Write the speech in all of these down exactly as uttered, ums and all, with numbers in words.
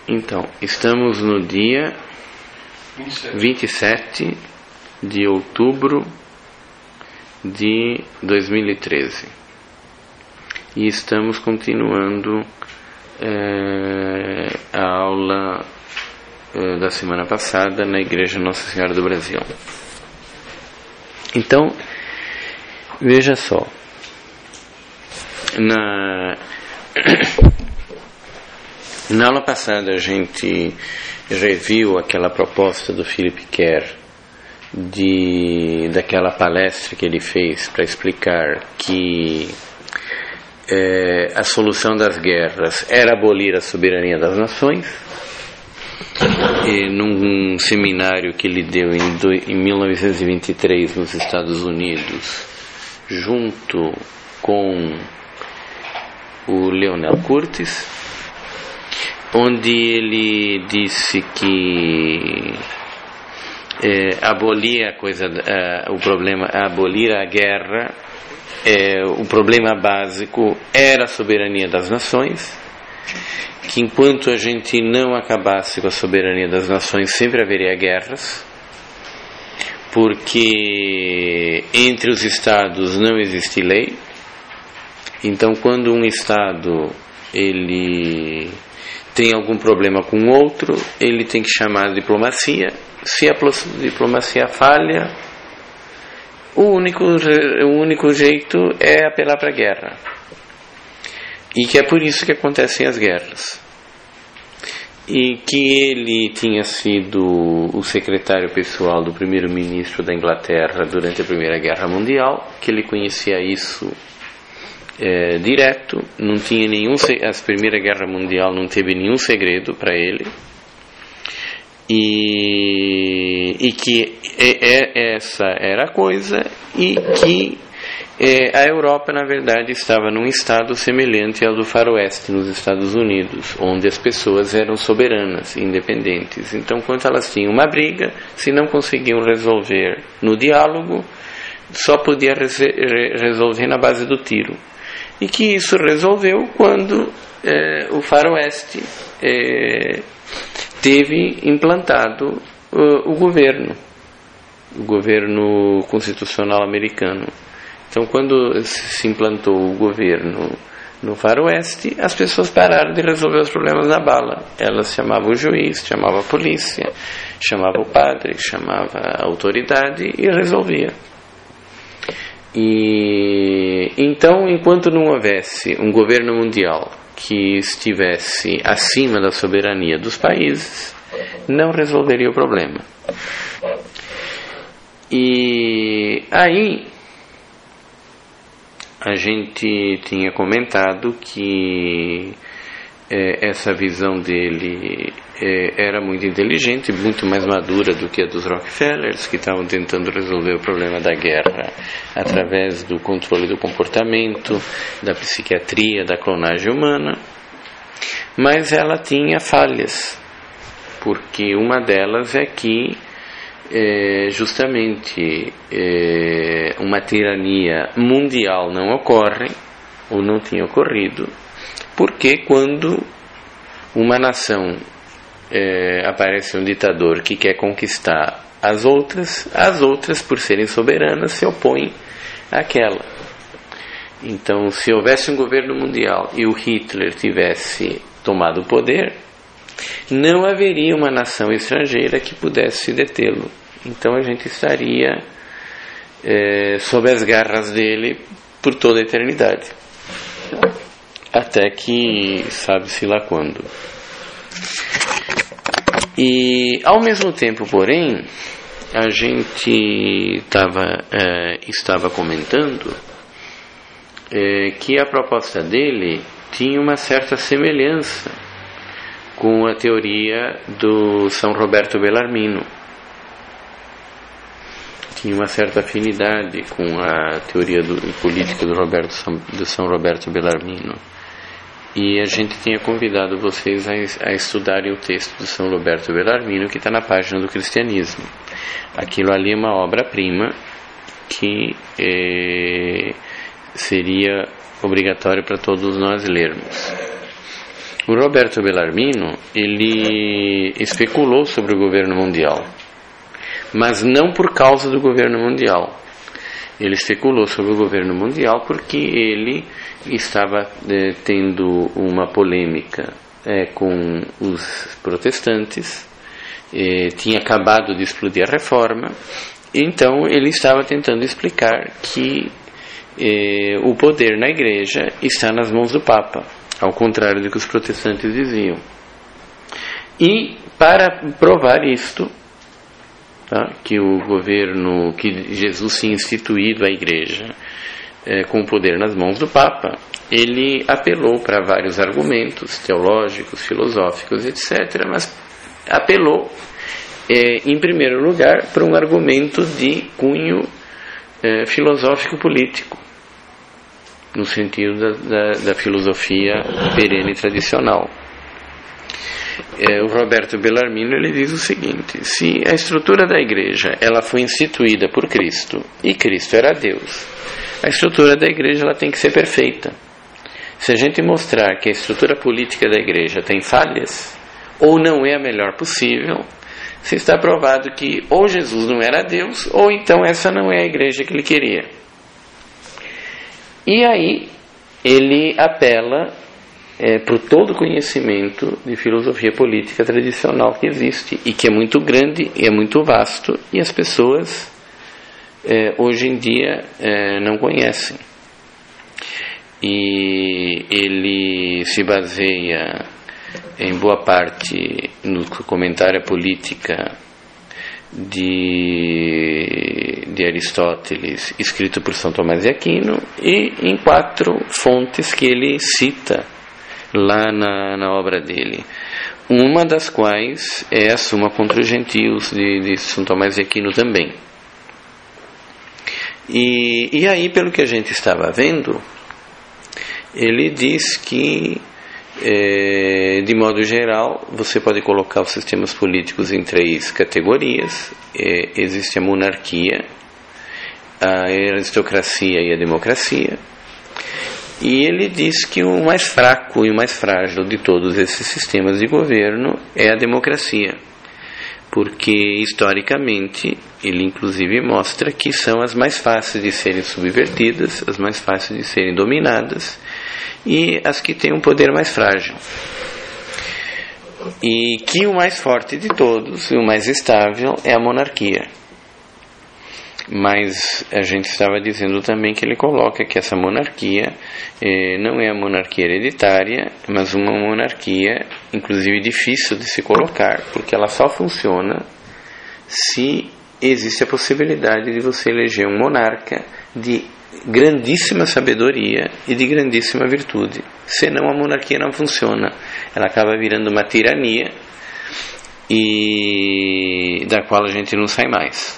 Então, estamos no dia vinte e sete de outubro de dois mil e treze e estamos continuando é, a aula é, da semana passada na Igreja Nossa Senhora do Brasil. Então, veja só, na Na aula passada a gente reviu aquela proposta do Philip Kerr, de, daquela palestra que ele fez para explicar que é, a solução das guerras era abolir a soberania das nações. E num seminário que ele deu em, do, em mil novecentos e vinte e três nos Estados Unidos, junto com o Leonel Curtis, onde ele disse que é, abolir a coisa, é, o problema, abolir a guerra, é, o problema básico era a soberania das nações, que enquanto a gente não acabasse com a soberania das nações sempre haveria guerras, porque entre os estados não existe lei. Então, quando um estado ele tem algum problema com outro, ele tem que chamar a diplomacia. Se a diplomacia falha, o único, o único jeito é apelar para a guerra. E que é por isso que acontecem as guerras. E que ele tinha sido o secretário pessoal do primeiro-ministro da Inglaterra durante a Primeira Guerra Mundial, que ele conhecia isso É, direto, não tinha nenhum, a Primeira Guerra Mundial não teve nenhum segredo para ele, e, e que é, é, essa era a coisa, e que é, a Europa na verdade estava num estado semelhante ao do Faroeste nos Estados Unidos, onde as pessoas eram soberanas, independentes. Então, quando elas tinham uma briga, se não conseguiam resolver no diálogo, só podia resolver na base do tiro. E que isso resolveu quando é, o Faroeste é, teve implantado o, o governo, o governo constitucional americano. Então, quando se implantou o governo no Faroeste, as pessoas pararam de resolver os problemas na bala. Elas chamavam o juiz, chamavam a polícia, chamavam o padre, chamavam a autoridade e resolvia. E então, enquanto não houvesse um governo mundial que estivesse acima da soberania dos países, não resolveria o problema. E aí a gente tinha comentado que é, essa visão dele é, era muito inteligente, muito mais madura do que a dos Rockefellers, que estavam tentando resolver o problema da guerra através do controle do comportamento, da psiquiatria, da clonagem humana. Mas ela tinha falhas, porque uma delas é que é, justamente é, uma tirania mundial não ocorre, ou não tinha ocorrido, porque quando uma nação é, aparece um ditador que quer conquistar as outras, as outras, por serem soberanas, se opõem àquela. Então, se houvesse um governo mundial e o Hitler tivesse tomado o poder, não haveria uma nação estrangeira que pudesse detê-lo. Então a gente estaria é, sob as garras dele por toda a eternidade, até que sabe-se lá quando. E ao mesmo tempo, porém, a gente tava, é, estava comentando é, que a proposta dele tinha uma certa semelhança com a teoria do São Roberto Bellarmino. Tinha uma certa afinidade com a teoria do, política do, Roberto, do São Roberto Bellarmino. E a gente tinha convidado vocês a, a estudarem o texto do São Roberto Bellarmino, que está na página do Cristianismo. Aquilo ali é uma obra-prima que é, seria obrigatório para todos nós lermos. O Roberto Bellarmino, ele especulou sobre o governo mundial, mas não por causa do governo mundial. Ele especulou sobre o governo mundial porque ele estava eh, tendo uma polêmica eh, com os protestantes, eh, tinha acabado de explodir a reforma, então ele estava tentando explicar que eh, o poder na igreja está nas mãos do Papa, ao contrário do que os protestantes diziam. E para provar isto, tá, que o governo, que Jesus tinha instituído a igreja é, com o poder nas mãos do Papa, ele apelou para vários argumentos teológicos, filosóficos, etcétera, mas apelou, é, em primeiro lugar, para um argumento de cunho é, filosófico-político, no sentido da, da, da filosofia perene tradicional. É, o Roberto Bellarmino, ele diz o seguinte: se a estrutura da igreja ela foi instituída por Cristo e Cristo era Deus, a estrutura da igreja ela tem que ser perfeita. Se a gente mostrar que a estrutura política da igreja tem falhas ou não é a melhor possível, se está provado que ou Jesus não era Deus ou então essa não é a igreja que ele queria. E aí ele apela é, por todo o conhecimento de filosofia política tradicional que existe e que é muito grande e é muito vasto e as pessoas é, hoje em dia é, não conhecem. E ele se baseia em boa parte no comentário à política de, de Aristóteles, escrito por São Tomás de Aquino, e em quatro fontes que ele cita lá na, na obra dele, uma das quais é a Suma contra os Gentios de, de São Tomás de Aquino também. E, e aí, pelo que a gente estava vendo, ele diz que É, de modo geral, você pode colocar os sistemas políticos em três categorias. É, existe a monarquia, a aristocracia e a democracia. E ele diz que o mais fraco e o mais frágil de todos esses sistemas de governo é a democracia, porque historicamente ele inclusive mostra que são as mais fáceis de serem subvertidas, as mais fáceis de serem dominadas e as que têm um poder mais frágil, e que o mais forte de todos e o mais estável é a monarquia. Mas a gente estava dizendo também que ele coloca que essa monarquia eh, não é a monarquia hereditária, mas uma monarquia inclusive difícil de se colocar, porque ela só funciona se existe a possibilidade de você eleger um monarca de grandíssima sabedoria e de grandíssima virtude. Senão a monarquia não funciona, ela acaba virando uma tirania e da qual a gente não sai mais.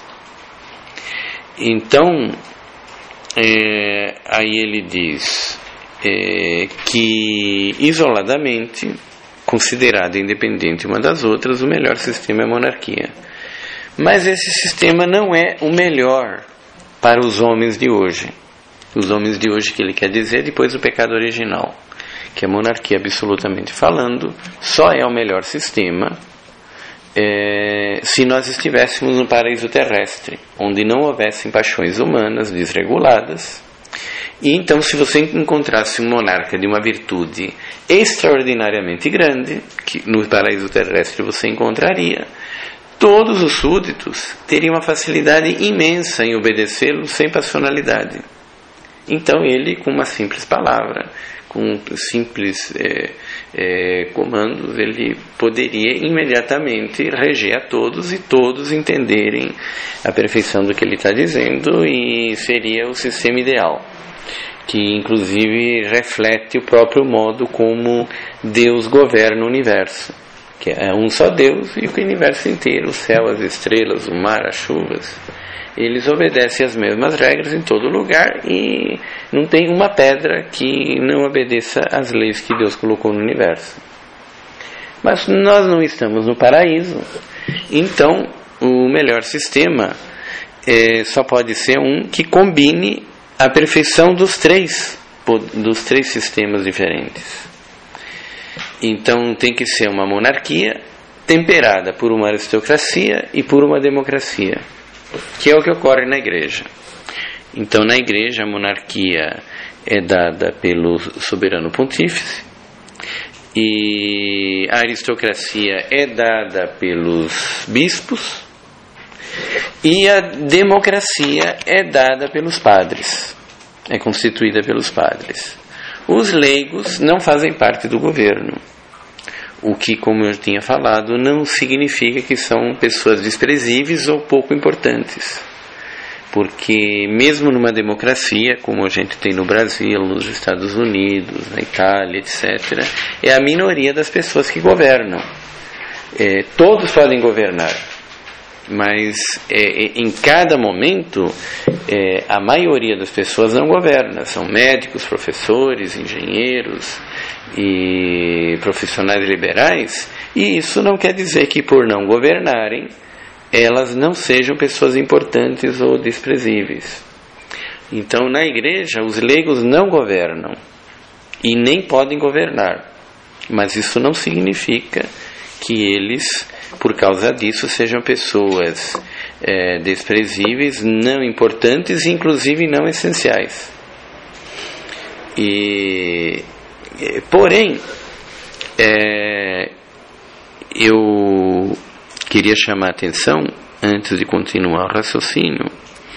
Então é, aí ele diz é, que isoladamente, considerada independente uma das outras, o melhor sistema é a monarquia, mas esse sistema não é o melhor para os homens de hoje. Os homens de hoje, que ele quer dizer depois do pecado original, que a monarquia, absolutamente falando, só é o melhor sistema é, se nós estivéssemos no paraíso terrestre, onde não houvessem paixões humanas desreguladas. E então, se você encontrasse um monarca de uma virtude extraordinariamente grande, que no paraíso terrestre você encontraria, todos os súditos teriam uma facilidade imensa em obedecê-lo sem passionalidade. Então ele, com uma simples palavra, com simples é, é, comandos, ele poderia imediatamente reger a todos e todos entenderem a perfeição do que ele está dizendo, e seria o sistema ideal, que inclusive reflete o próprio modo como Deus governa o universo, que é um só Deus e o universo inteiro, o céu, as estrelas, o mar, as chuvas. Eles obedecem as mesmas regras em todo lugar e não tem uma pedra que não obedeça às leis que Deus colocou no universo. Mas nós não estamos no paraíso, então o melhor sistema é, só pode ser um que combine a perfeição dos três, dos três sistemas diferentes. Então tem que ser uma monarquia temperada por uma aristocracia e por uma democracia, que é o que ocorre na igreja. Então na igreja a monarquia é dada pelo soberano pontífice e a aristocracia é dada pelos bispos e a democracia é dada pelos padres, é constituída pelos padres. Os leigos não fazem parte do governo, o que, como eu tinha falado, não significa que são pessoas desprezíveis ou pouco importantes, porque mesmo numa democracia, como a gente tem no Brasil, nos Estados Unidos, na Itália, etcétera, é a minoria das pessoas que governam. É, todos podem governar, mas é, em cada momento é, a maioria das pessoas não governa. São médicos, professores, engenheiros e profissionais liberais, e isso não quer dizer que por não governarem elas não sejam pessoas importantes ou desprezíveis. Então na igreja os leigos não governam e nem podem governar, mas isso não significa que eles, por causa disso, sejam pessoas é, desprezíveis, não importantes e inclusive não essenciais. E, porém, é, eu queria chamar a atenção, antes de continuar o raciocínio,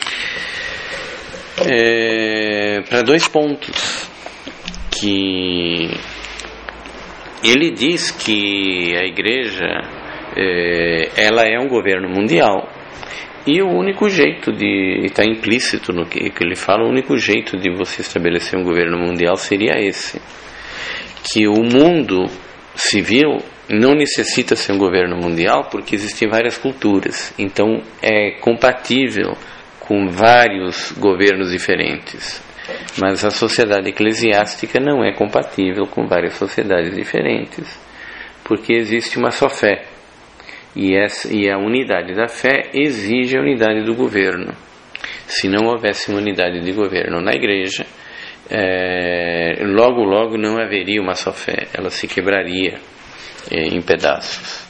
é, para dois pontos. Que ele diz que a igreja é, ela é um governo mundial, e o único jeito de, está implícito no que, que ele fala, o único jeito de você estabelecer um governo mundial seria esse, que o mundo civil não necessita ser um governo mundial porque existem várias culturas, então é compatível com vários governos diferentes. Mas a sociedade eclesiástica não é compatível com várias sociedades diferentes, porque existe uma só fé, e, essa, e a unidade da fé exige a unidade do governo. Se não houvesse uma unidade de governo na igreja, é, logo logo não haveria uma só fé, ela se quebraria é, em pedaços.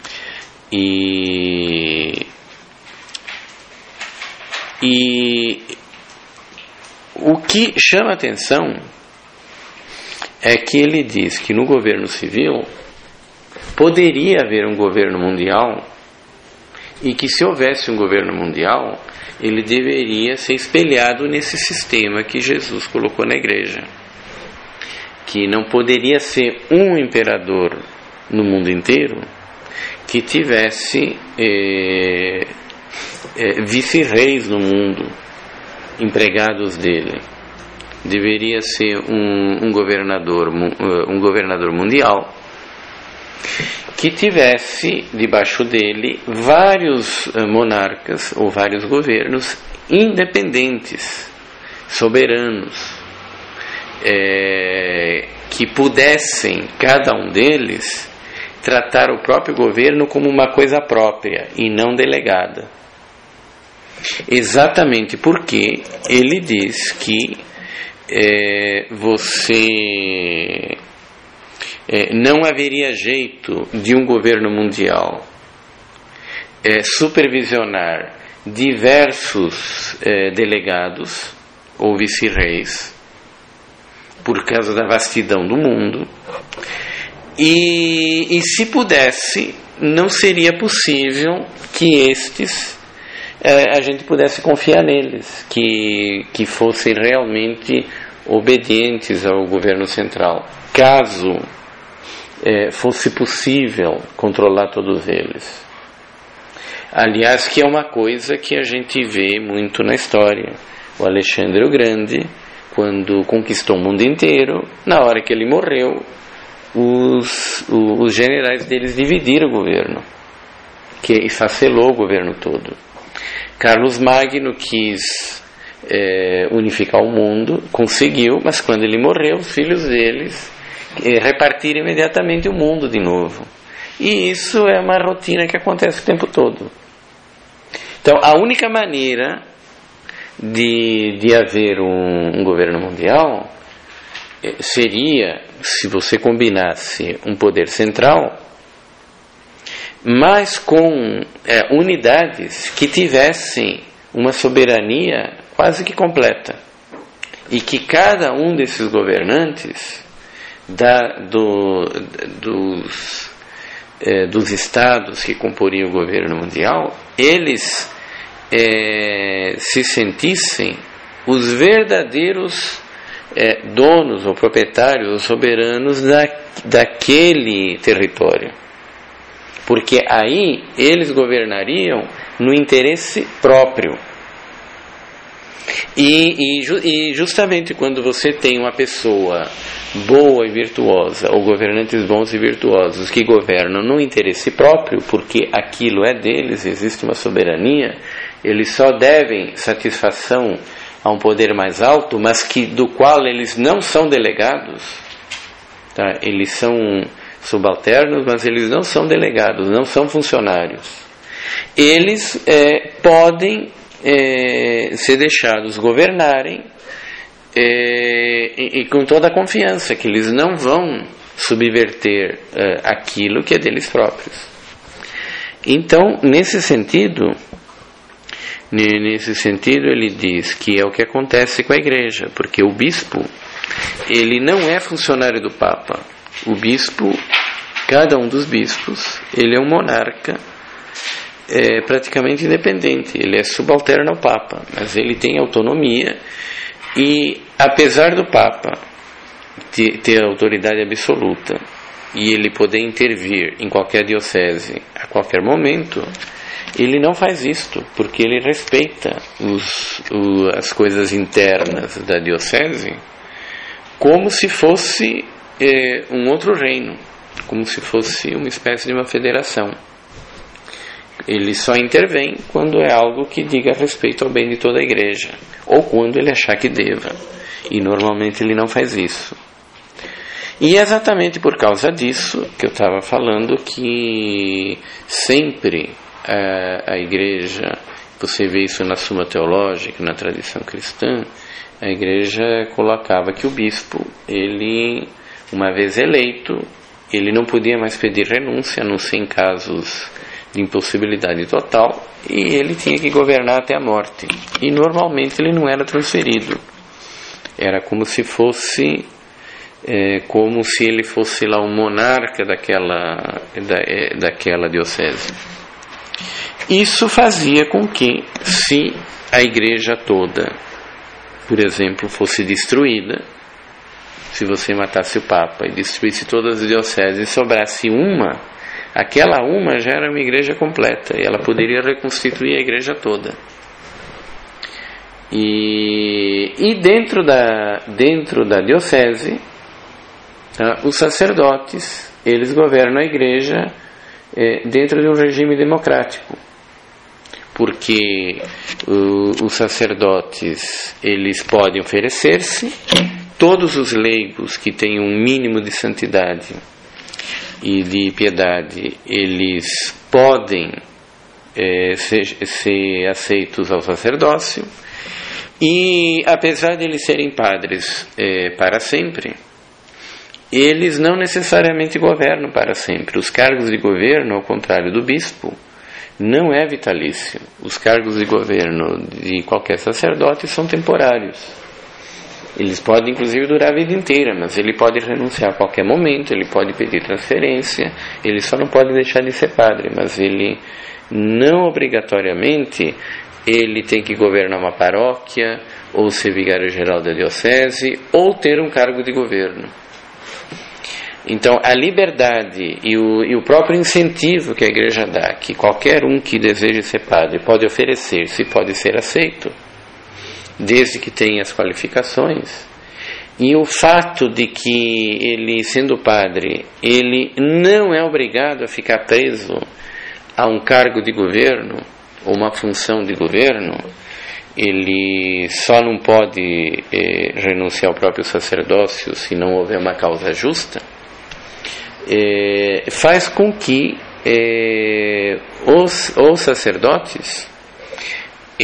E, e o que chama a atenção é que ele diz que no governo civil poderia haver um governo mundial, e que se houvesse um governo mundial, ele deveria ser espelhado nesse sistema que Jesus colocou na igreja, que não poderia ser um imperador no mundo inteiro que tivesse é, é, vice-reis no mundo, empregados dele. Deveria ser um, um governador um governador mundial que tivesse debaixo dele vários monarcas ou vários governos independentes, soberanos, é, que pudessem, cada um deles, tratar o próprio governo como uma coisa própria e não delegada. Exatamente porque ele diz que é, você é, não haveria jeito de um governo mundial é, supervisionar diversos é, delegados ou vice-reis por causa da vastidão do mundo, e, e se pudesse, não seria possível que estes a gente pudesse confiar neles, que, que fossem realmente obedientes ao governo central, caso é, fosse possível controlar todos eles. Aliás, que é uma coisa que a gente vê muito na história. O Alexandre o Grande, quando conquistou o mundo inteiro, na hora que ele morreu, os, os generais deles dividiram o governo, que esfacelou o governo todo. Carlos Magno quis é, unificar o mundo, conseguiu, mas quando ele morreu, os filhos deles é, repartiram imediatamente o mundo de novo. E isso é uma rotina que acontece o tempo todo. Então, a única maneira de, de haver um, um governo mundial seria, se você combinasse um poder central, mas com é, unidades que tivessem uma soberania quase que completa, e que cada um desses governantes da, do, dos, é, dos estados que comporiam o governo mundial, eles é, se sentissem os verdadeiros é, donos ou proprietários ou soberanos da, daquele território, porque aí eles governariam no interesse próprio. E, e, e justamente quando você tem uma pessoa boa e virtuosa, ou governantes bons e virtuosos que governam no interesse próprio, porque aquilo é deles, existe uma soberania, eles só devem satisfação a um poder mais alto, mas que, do qual eles não são delegados, tá? Eles são subalternos, mas eles não são delegados, não são funcionários. Eles é, podem é, ser deixados governarem é, e, e com toda a confiança que eles não vão subverter é, aquilo que é deles próprios. Então, nesse sentido, nesse sentido ele diz que é o que acontece com a igreja, porque o bispo, ele não é funcionário do Papa. O bispo, cada um dos bispos, ele é um monarca é, praticamente independente, ele é subalterno ao Papa, mas ele tem autonomia e, apesar do Papa ter, ter autoridade absoluta e ele poder intervir em qualquer diocese a qualquer momento, ele não faz isto, porque ele respeita os, o, as coisas internas da diocese como se fosse é, um outro reino, como se fosse uma espécie de uma federação. Ele só intervém quando é algo que diga respeito ao bem de toda a igreja, ou quando ele achar que deva, e normalmente ele não faz isso. E é exatamente por causa disso que eu estava falando que sempre a, a igreja, você vê isso na Suma Teológica, na tradição cristã, a igreja colocava que o bispo, ele, uma vez eleito, ele não podia mais pedir renúncia, a não ser em casos de impossibilidade total, e ele tinha que governar até a morte. E normalmente ele não era transferido. Era como se fosse, é, como se ele fosse lá um monarca daquela, da, é, daquela diocese. Isso fazia com que, se a igreja toda, por exemplo, fosse destruída, se você matasse o Papa e destruísse todas as dioceses e sobrasse uma, aquela uma já era uma igreja completa e ela poderia reconstituir a igreja toda. E, e dentro, da, dentro da diocese, tá, os sacerdotes, eles governam a igreja é, dentro de um regime democrático, porque uh, os sacerdotes, eles podem oferecer-se, todos os leigos que têm um mínimo de santidade e de piedade, eles podem é, ser, ser aceitos ao sacerdócio, e apesar de eles serem padres é, para sempre, eles não necessariamente governam para sempre. Os cargos de governo, ao contrário do bispo, não é vitalício. Os cargos de governo de qualquer sacerdote são temporários. Eles podem inclusive durar a vida inteira, mas ele pode renunciar a qualquer momento, ele pode pedir transferência, ele só não pode deixar de ser padre, mas ele não obrigatoriamente ele tem que governar uma paróquia, ou ser vigário-geral da diocese, ou ter um cargo de governo. Então a liberdade e o, e o próprio incentivo que a igreja dá, que qualquer um que deseje ser padre pode oferecer-se, pode ser aceito, desde que tenha as qualificações, e o fato de que ele, sendo padre, ele não é obrigado a ficar preso a um cargo de governo ou uma função de governo, ele só não pode eh, renunciar ao próprio sacerdócio se não houver uma causa justa, eh, faz com que eh, os, os sacerdotes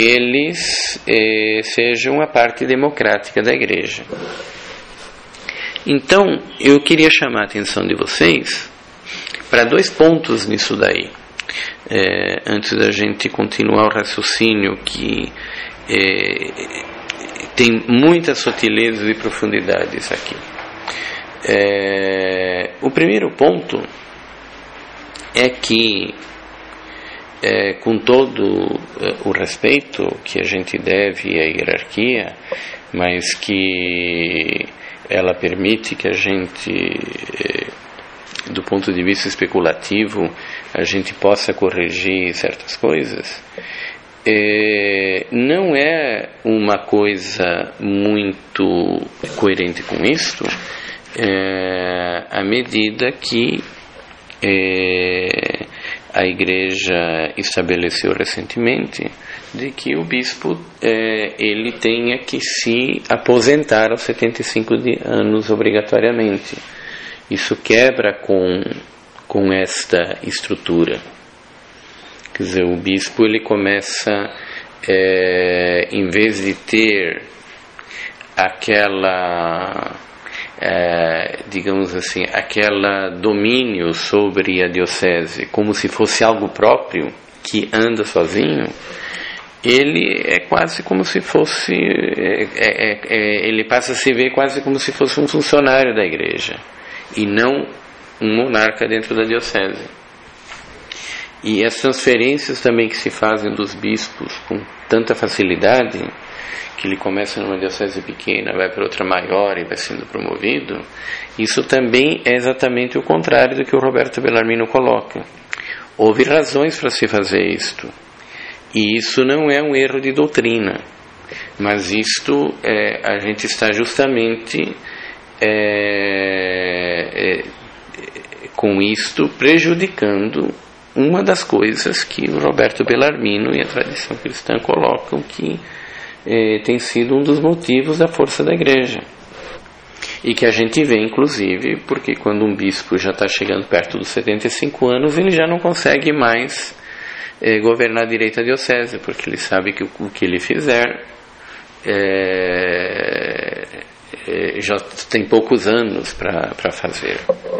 eles eh, sejam a parte democrática da igreja. Então, eu queria chamar a atenção de vocês para dois pontos nisso daí, é, antes da gente continuar o raciocínio que é, tem muitas sutilezas e profundidades aqui. É, o primeiro ponto é que, é, com todo o respeito que a gente deve à hierarquia, mas que ela permite que a gente, do ponto de vista especulativo, a gente possa corrigir certas coisas, é, não é uma coisa muito coerente com isto, é, à medida que é, a Igreja estabeleceu recentemente de que o bispo é, ele tenha que se aposentar aos setenta e cinco anos obrigatoriamente. Isso quebra com, com esta estrutura. Quer dizer, o bispo ele começa, é, em vez de ter aquela, é, digamos assim, aquela domínio sobre a diocese como se fosse algo próprio que anda sozinho, ele é quase como se fosse, é, é, é, ele passa a se ver quase como se fosse um funcionário da igreja e não um monarca dentro da diocese. E as transferências também que se fazem dos bispos com tanta facilidade, que ele começa numa diocese pequena, vai para outra maior e vai sendo promovido, isso também é exatamente o contrário do que o Roberto Bellarmino coloca. Houve razões para se fazer isto. E isso não é um erro de doutrina, mas isto é, a gente está justamente é, é, com isto prejudicando uma das coisas que o Roberto Bellarmino e a tradição cristã colocam que é, tem sido um dos motivos da força da igreja. E que a gente vê, inclusive, porque quando um bispo já está chegando perto dos setenta e cinco anos, ele já não consegue mais É, governar direito a diocese, porque ele sabe que o, o que ele fizer é, é, já tem poucos anos para fazer,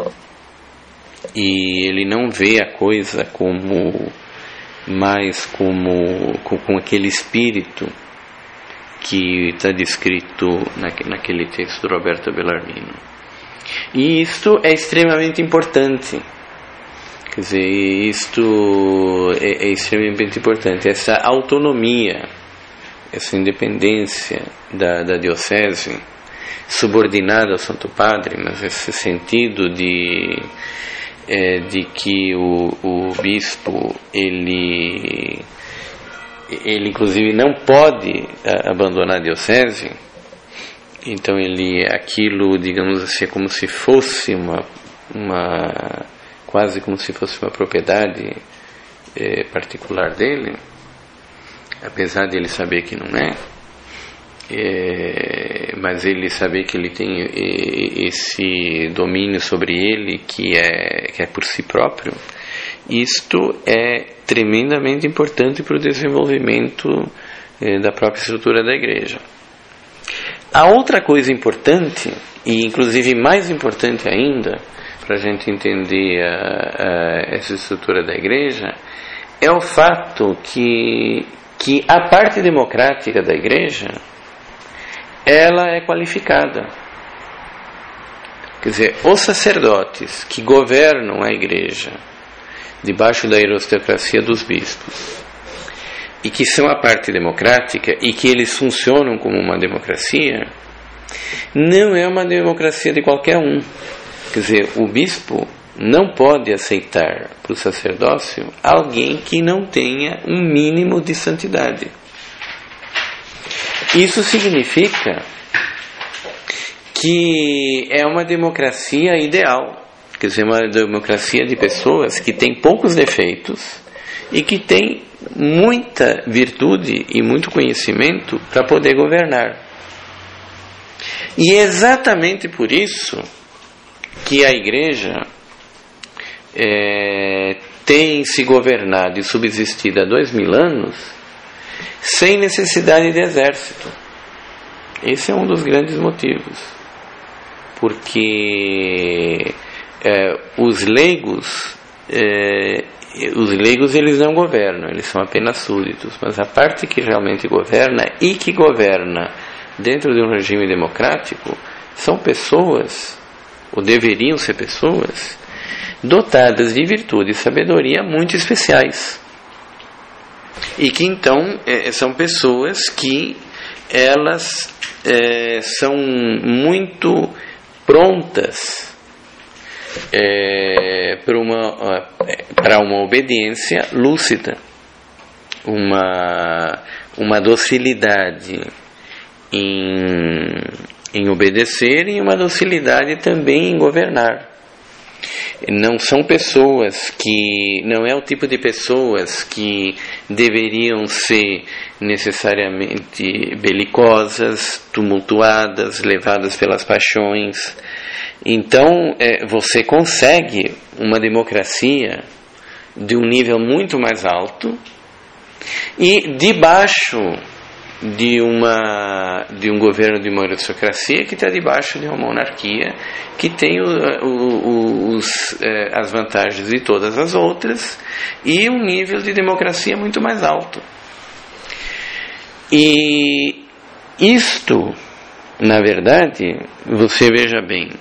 e ele não vê a coisa como mais como com, com aquele espírito que está descrito naque, naquele texto do Roberto Bellarmino. E isto é extremamente importante. Quer dizer, isto é, é extremamente importante, essa autonomia, essa independência da, da diocese, subordinada ao Santo Padre, mas esse sentido de, é, de que o, o bispo, ele, ele inclusive não pode abandonar a diocese, então ele, aquilo, digamos assim, é como se fosse uma... uma quase como se fosse uma propriedade é, particular dele, apesar de ele saber que não é, é, mas ele saber que ele tem é, esse domínio sobre ele que é, que é por si próprio. Isto é tremendamente importante para o desenvolvimento é, da própria estrutura da igreja. A outra coisa importante, e inclusive mais importante ainda, para a gente entender a, a, essa estrutura da igreja, é o fato que, que a parte democrática da igreja, ela é qualificada. Quer dizer, os sacerdotes que governam a igreja debaixo da aristocracia dos bispos, e que são a parte democrática, e que eles funcionam como uma democracia, não é uma democracia de qualquer um. Quer dizer, o bispo não pode aceitar para o sacerdócio alguém que não tenha um mínimo de santidade. Isso significa que é uma democracia ideal, quer dizer, uma democracia de pessoas que têm poucos defeitos e que têm muita virtude e muito conhecimento para poder governar. E é exatamente por isso que a igreja é, tem se governado e subsistido há dois mil anos sem necessidade de exército. Esse é um dos grandes motivos. porque é, os leigos, é, os leigos eles não governam, eles são apenas súditos, mas a parte que realmente governa e que governa dentro de um regime democrático são pessoas, ou deveriam ser pessoas, dotadas de virtude e sabedoria muito especiais. E que então é, são pessoas que elas é, são muito prontas é, para uma, para uma obediência lúcida, uma, uma docilidade em, em obedecer e uma docilidade também em governar. Não são pessoas que, não é o tipo de pessoas que deveriam ser necessariamente belicosas, tumultuadas, levadas pelas paixões. Então, é, você consegue uma democracia de um nível muito mais alto e debaixo de, uma, de um governo de uma aristocracia que está debaixo de uma monarquia que tem o, o, os, as vantagens de todas as outras e um nível de democracia muito mais alto. E isto, na verdade, você veja bem,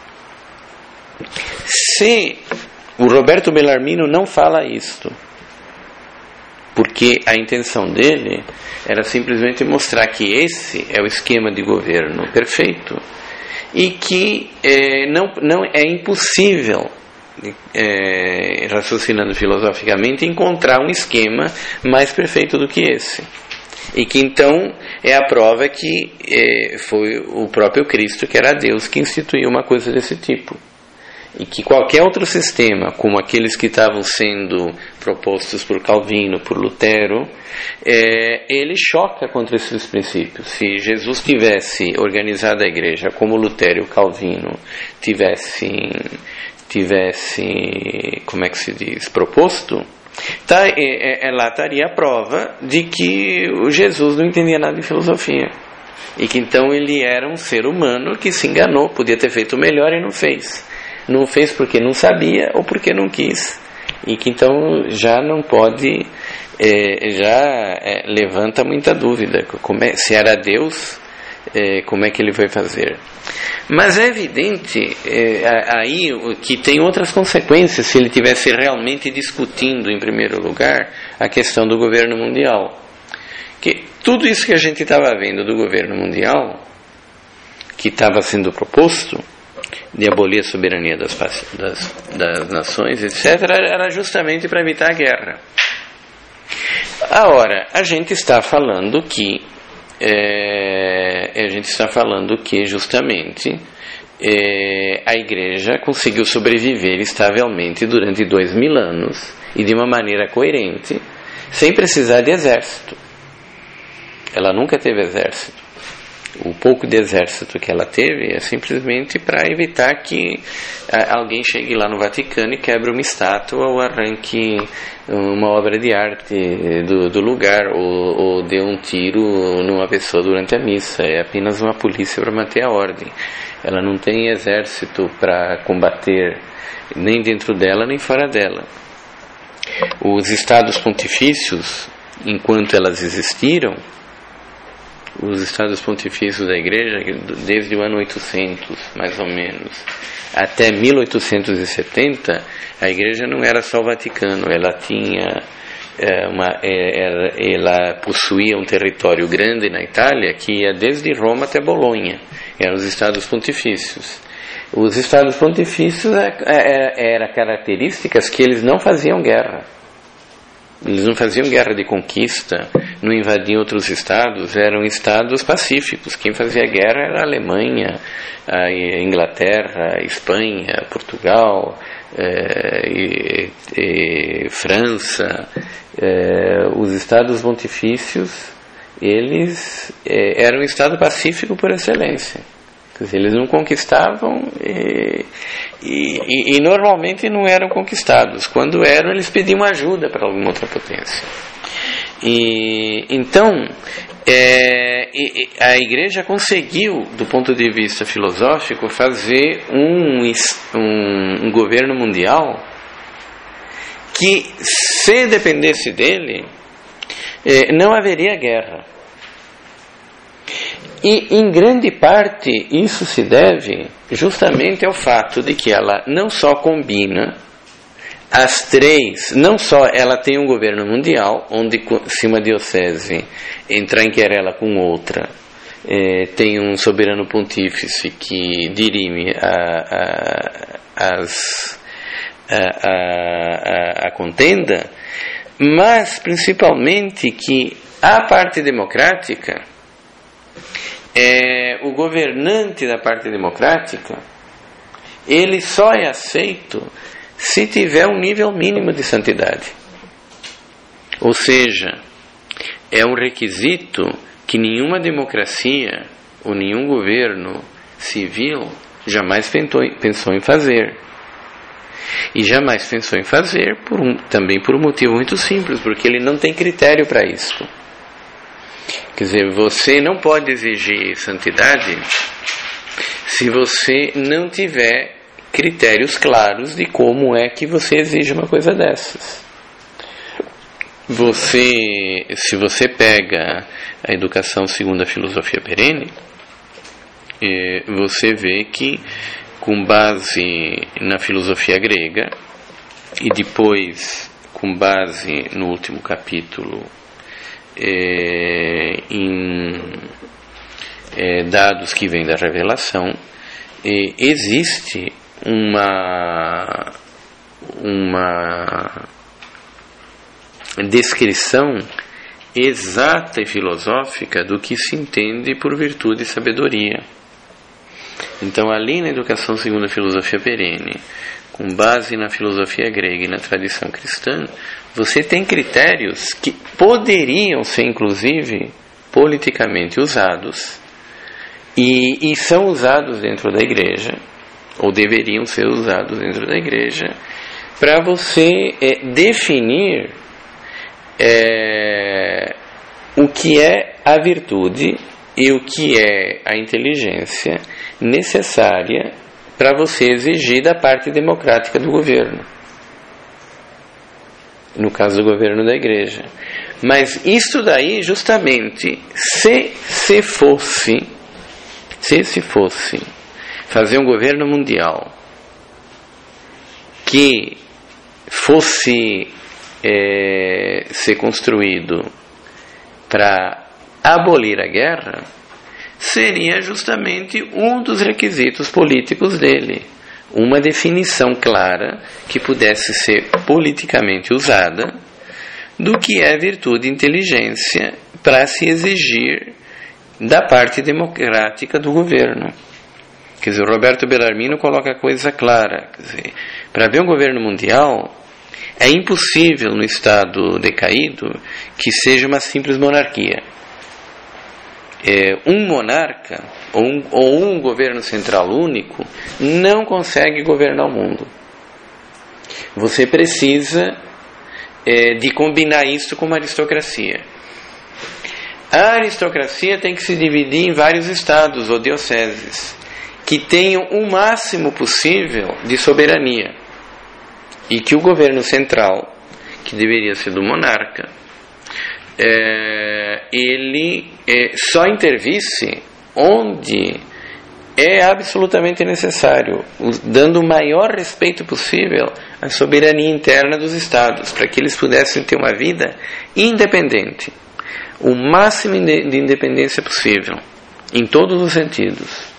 se o Roberto Bellarmino não fala isto, porque a intenção dele era simplesmente mostrar que esse é o esquema de governo perfeito e que é, não, não é impossível, é, raciocinando filosoficamente, encontrar um esquema mais perfeito do que esse. E que então é a prova que é, foi o próprio Cristo, que era Deus, que instituiu uma coisa desse tipo. E que qualquer outro sistema, como aqueles que estavam sendo propostos por Calvino, por Lutero, é, ele choca contra esses princípios. Se Jesus tivesse organizado a igreja como Lutero e o Calvino tivessem, tivesse, como é que se diz, proposto, tá, é, é, lá estaria a prova de que o Jesus não entendia nada de filosofia. E que então ele era um ser humano que se enganou, podia ter feito melhor e não fez. Não fez porque não sabia ou porque não quis, e que então já não pode, é, já é, levanta muita dúvida, como é, se era Deus, é, como é que ele vai fazer. Mas é evidente é, aí que tem outras consequências se ele estivesse realmente discutindo em primeiro lugar a questão do governo mundial, que tudo isso que a gente estava vendo do governo mundial, que estava sendo proposto, de abolir a soberania das, das, das nações, etcétera, era justamente para evitar a guerra. Agora, a gente está falando que é, a gente está falando que justamente é, a igreja conseguiu sobreviver estavelmente durante dois mil anos e de uma maneira coerente, sem precisar de exército. Ela nunca teve exército. O pouco de exército que ela teve é simplesmente para evitar que alguém chegue lá no Vaticano e quebre uma estátua ou arranque uma obra de arte do, do lugar ou, ou dê um tiro numa pessoa durante a missa. É apenas uma polícia para manter a ordem. Ela não tem exército para combater nem dentro dela nem fora dela. Os estados pontifícios, enquanto elas existiram, os estados pontifícios da igreja, desde o ano oitocentos, mais ou menos, até mil oitocentos e setenta, a igreja não era só o Vaticano, ela tinha é, uma, é, ela possuía um território grande na Itália que ia desde Roma até Bolonha, eram os estados pontifícios. Os estados pontifícios é, é, eram características que eles não faziam guerra. Eles não faziam guerra de conquista, não invadiam outros estados, eram estados pacíficos. Quem fazia guerra era a Alemanha, a Inglaterra, a Espanha, Portugal, é, e, e França. É, os estados pontifícios, eles é, eram um estado pacífico por excelência. Quer dizer, eles não conquistavam e, e, e normalmente não eram conquistados. Quando eram, eles pediam ajuda para alguma outra potência. E então é, a Igreja conseguiu, do ponto de vista filosófico, fazer um, um, um governo mundial que, se dependesse dele, é, não haveria guerra. E, em grande parte, isso se deve justamente ao fato de que ela não só combina as três, não só ela tem um governo mundial, onde se uma diocese entrar em querela com outra, é, tem um soberano pontífice que dirime a, a, as, a, a, a contenda, mas principalmente que a parte democrática, é, o governante da parte democrática, ele só é aceito se tiver um nível mínimo de santidade. Ou seja, é um requisito que nenhuma democracia ou nenhum governo civil jamais pensou em fazer. E jamais pensou em fazer por um, também por um motivo muito simples, porque ele não tem critério para isso. Quer dizer, você não pode exigir santidade se você não tiver critérios claros de como é que você exige uma coisa dessas. Você, se você pega a educação segundo a filosofia perene, você vê que, com base na filosofia grega e depois com base no último capítulo é, em é, dados que vêm da revelação, é, existe uma uma descrição exata e filosófica do que se entende por virtude e sabedoria. Então, ali na educação segundo a filosofia perene, com base na filosofia grega e na tradição cristã, você tem critérios que poderiam ser, inclusive, politicamente usados, e, e são usados dentro da igreja, ou deveriam ser usados dentro da igreja, para você é, definir é, o que é a virtude e o que é a inteligência necessária para você exigir da parte democrática do governo, no caso do governo da igreja. Mas isso daí, justamente, se se fosse se se fosse fazer um governo mundial que fosse é, ser construído para abolir a guerra, seria justamente um dos requisitos políticos dele, uma definição clara que pudesse ser politicamente usada do que é virtude e inteligência para se exigir da parte democrática do governo. Quer dizer, o Roberto Bellarmino coloca a coisa clara. Quer dizer, para haver um governo mundial, é impossível no estado decaído que seja uma simples monarquia. É, um monarca ou um, ou um governo central único não consegue governar o mundo. Você precisa é, de combinar isso com uma aristocracia. A aristocracia tem que se dividir em vários estados ou dioceses que tenham o máximo possível de soberania, e que o governo central, que deveria ser do monarca, é, ele é, só intervisse onde é absolutamente necessário, dando o maior respeito possível à soberania interna dos estados, para que eles pudessem ter uma vida independente, o máximo de independência possível, em todos os sentidos.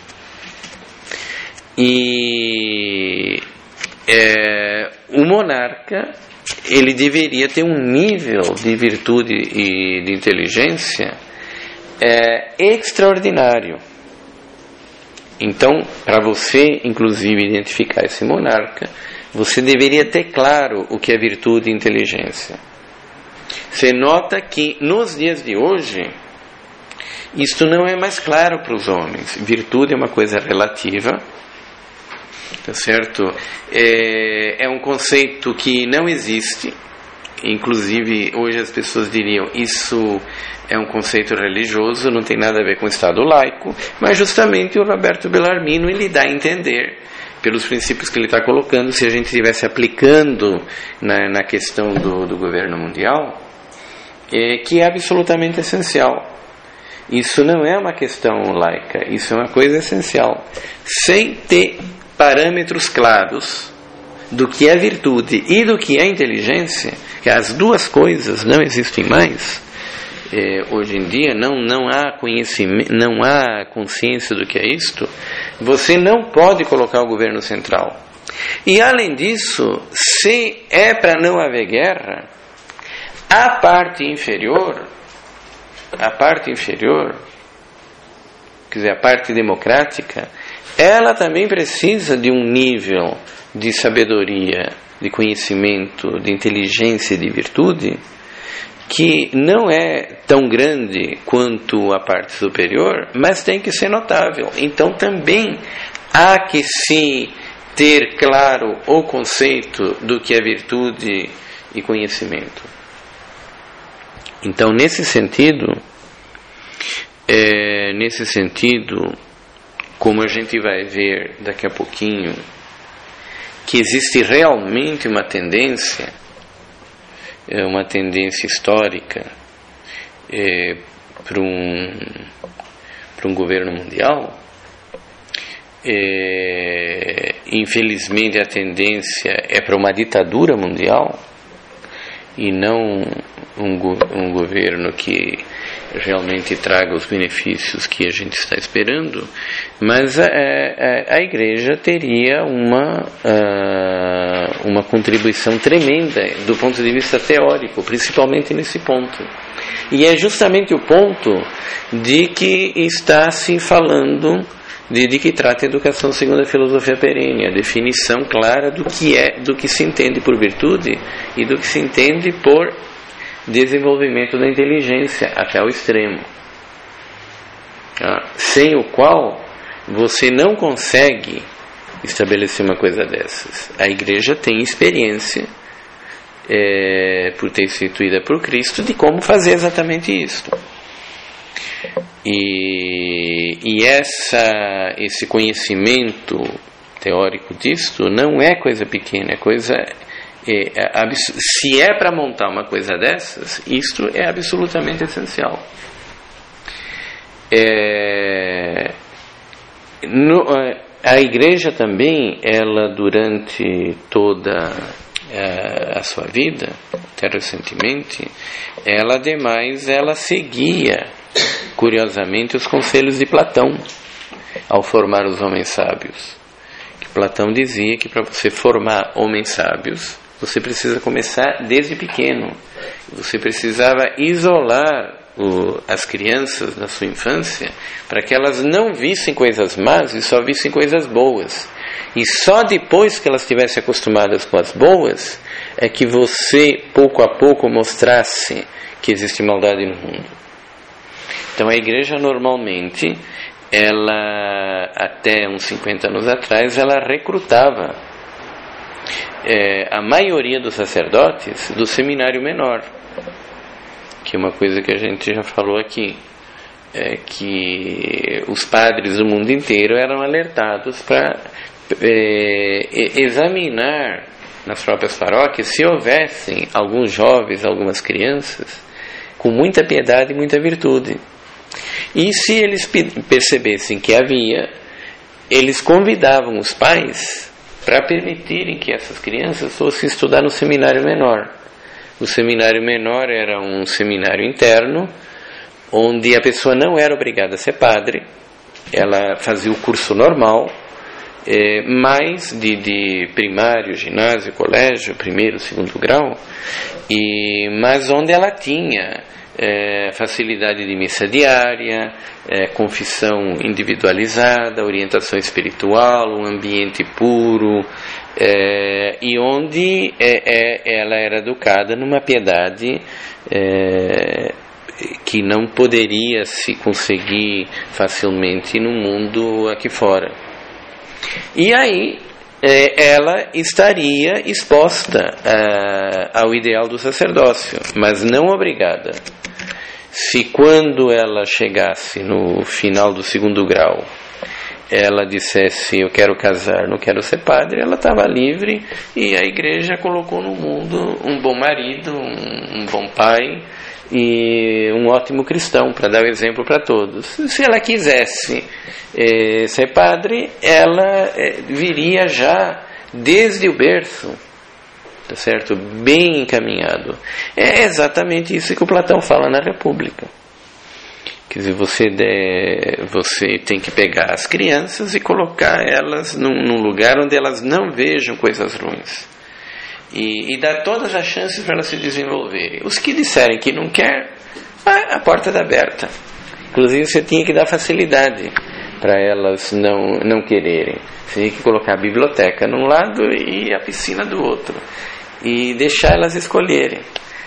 E é, o monarca, ele deveria ter um nível de virtude e de inteligência é, extraordinário. Então, para você, inclusive, identificar esse monarca, você deveria ter claro o que é virtude e inteligência. Você nota que, nos dias de hoje, isto não é mais claro para os homens. Virtude é uma coisa relativa, tá certo? É, é um conceito que não existe, inclusive hoje as pessoas diriam, isso é um conceito religioso, não tem nada a ver com o Estado laico, mas justamente o Roberto Bellarmino, ele dá a entender, pelos princípios que ele está colocando, se a gente estivesse aplicando na, na questão do, do governo mundial, é, que é absolutamente essencial. Isso não é uma questão laica, isso é uma coisa essencial. Sem ter parâmetros claros do que é virtude e do que é inteligência, que as duas coisas não existem mais, é, hoje em dia não, não há conhecimento, não há consciência do que é isto, você não pode colocar o governo central. E além disso, se é para não haver guerra, a parte inferior, a parte inferior, quer dizer, a parte democrática, ela também precisa de um nível de sabedoria, de conhecimento, de inteligência e de virtude, que não é tão grande quanto a parte superior, mas tem que ser notável. Então também há que se ter claro o conceito do que é virtude e conhecimento. Então, nesse sentido, é, nesse sentido, como a gente vai ver daqui a pouquinho, que existe realmente uma tendência, é, uma tendência histórica é, para um, para um governo mundial. É, infelizmente a tendência é para uma ditadura mundial e não um, um governo que realmente traga os benefícios que a gente está esperando, mas a, a, a igreja teria uma, uh, uma contribuição tremenda do ponto de vista teórico, principalmente nesse ponto. E é justamente o ponto de que está se falando, de, de que trata a educação segundo a filosofia perene, a definição clara do que é, do que se entende por virtude e do que se entende por desenvolvimento da inteligência até o extremo, tá? Sem o qual você não consegue estabelecer uma coisa dessas. A igreja tem experiência, é, por ter sido instituída por Cristo, de como fazer exatamente isso. E, e essa, esse conhecimento teórico disto não é coisa pequena, é coisa... É, se é para montar uma coisa dessas, isto é absolutamente essencial. É, no, a igreja também, ela durante toda a, a sua vida, até recentemente, ela ademais ela seguia curiosamente os conselhos de Platão ao formar os homens sábios. Que Platão dizia que para você formar homens sábios, você precisa começar desde pequeno. Você precisava isolar o, as crianças na sua infância para que elas não vissem coisas más e só vissem coisas boas. E só depois que elas estivessem acostumadas com as boas é que você, pouco a pouco, mostrasse que existe maldade no mundo. Então a igreja normalmente, ela até uns cinquenta anos atrás, ela recrutava É, a maioria dos sacerdotes do seminário menor, que é uma coisa que a gente já falou aqui, é que os padres do mundo inteiro eram alertados para é, examinar nas próprias paróquias se houvessem alguns jovens, algumas crianças com muita piedade e muita virtude, e se eles percebessem que havia, eles convidavam os pais para permitirem que essas crianças fossem estudar no seminário menor. O seminário menor era um seminário interno, onde a pessoa não era obrigada a ser padre, ela fazia o curso normal, é, mais de, de primário, ginásio, colégio, primeiro, segundo grau, e, mas onde ela tinha É, facilidade de missa diária, é, confissão individualizada, orientação espiritual, um ambiente puro, é, e onde é, é, ela era educada numa piedade é, que não poderia se conseguir facilmente no mundo aqui fora. E aí ela estaria exposta uh, ao ideal do sacerdócio, mas não obrigada. Se quando ela chegasse no final do segundo grau, ela dissesse, eu quero casar, não quero ser padre, ela estava livre, e a igreja colocou no mundo um bom marido, um, um bom pai e um ótimo cristão, para dar o exemplo para todos. Se ela quisesse eh, ser padre, ela eh, viria já desde o berço, tá certo? Bem encaminhado. É exatamente isso que o Platão fala na República. Quer dizer, você, der, você tem que pegar as crianças e colocar elas num, num lugar onde elas não vejam coisas ruins. E, e dar todas as chances para elas se desenvolverem. Os que disserem que não quer, a porta está aberta. Inclusive, você tinha que dar facilidade para elas não, não quererem. Você tinha que colocar a biblioteca num lado e a piscina do outro. E deixar elas escolherem.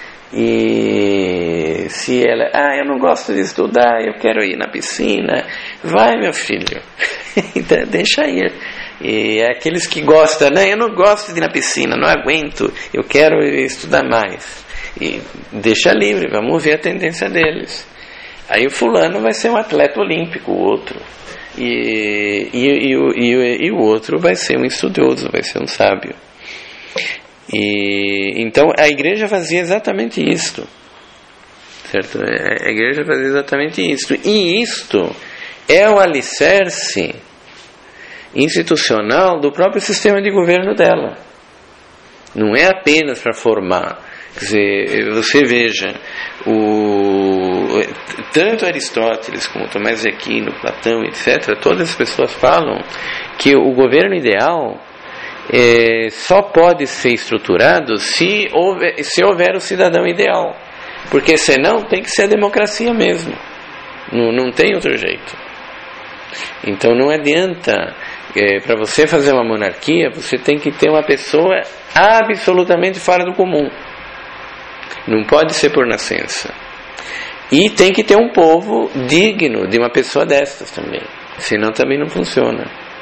E se ela, ah, eu não gosto de estudar, eu quero ir na piscina, vai, meu filho, deixa ir. E aqueles que gostam, não, eu não gosto de ir na piscina, não aguento, eu quero estudar mais, e deixa livre, vamos ver a tendência deles. Aí o fulano vai ser um atleta olímpico, o outro, e, e, e, e, e o outro vai ser um estudioso, vai ser um sábio. E então a igreja fazia exatamente isto, certo? A igreja fazia exatamente isto, e isto é o alicerce institucional do próprio sistema de governo dela. Não é apenas para formar. Quer dizer, você veja, o, tanto Aristóteles como Tomás de Aquino, Platão, etcétera, todas as pessoas falam que o governo ideal É, só pode ser estruturado se houver, se houver o cidadão ideal, porque senão tem que ser a democracia mesmo, não, não tem outro jeito. Então não adianta, é, para você fazer uma monarquia, você tem que ter uma pessoa absolutamente fora do comum, não pode ser por nascença, e tem que ter um povo digno de uma pessoa destas também, senão também não funciona.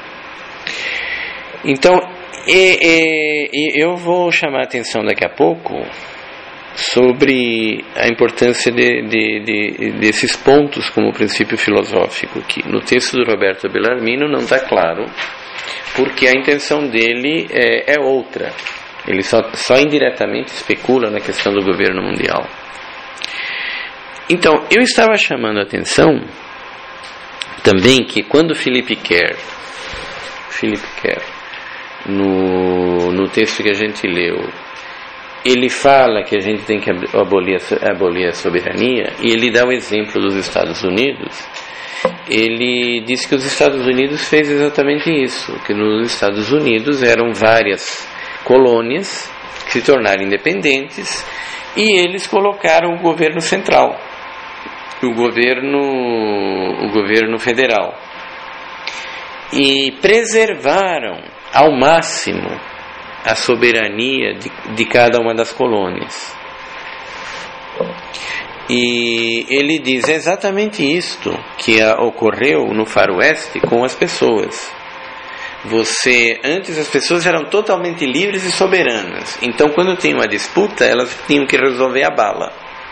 Então E, e, e eu vou chamar a atenção daqui a pouco sobre a importância de, de, de, desses pontos como princípio filosófico, que no texto do Roberto Bellarmino não está claro, porque a intenção dele é, é outra. Ele só, só indiretamente especula na questão do governo mundial. Então, eu estava chamando a atenção também que quando Philippe Kerr, Philippe Kerr No, no texto que a gente leu, ele fala que a gente tem que abolir, abolir a soberania, e ele dá o exemplo dos Estados Unidos. Ele diz que os Estados Unidos fez exatamente isso, que nos Estados Unidos eram várias colônias que se tornaram independentes, e eles colocaram o governo central, o governo, o governo federal, e preservaram ao máximo a soberania de, de cada uma das colônias. E ele diz exatamente isto que a, ocorreu no faroeste com as pessoas. Você, antes as pessoas eram totalmente livres e soberanas, então quando tinha uma disputa elas tinham que resolver a bala.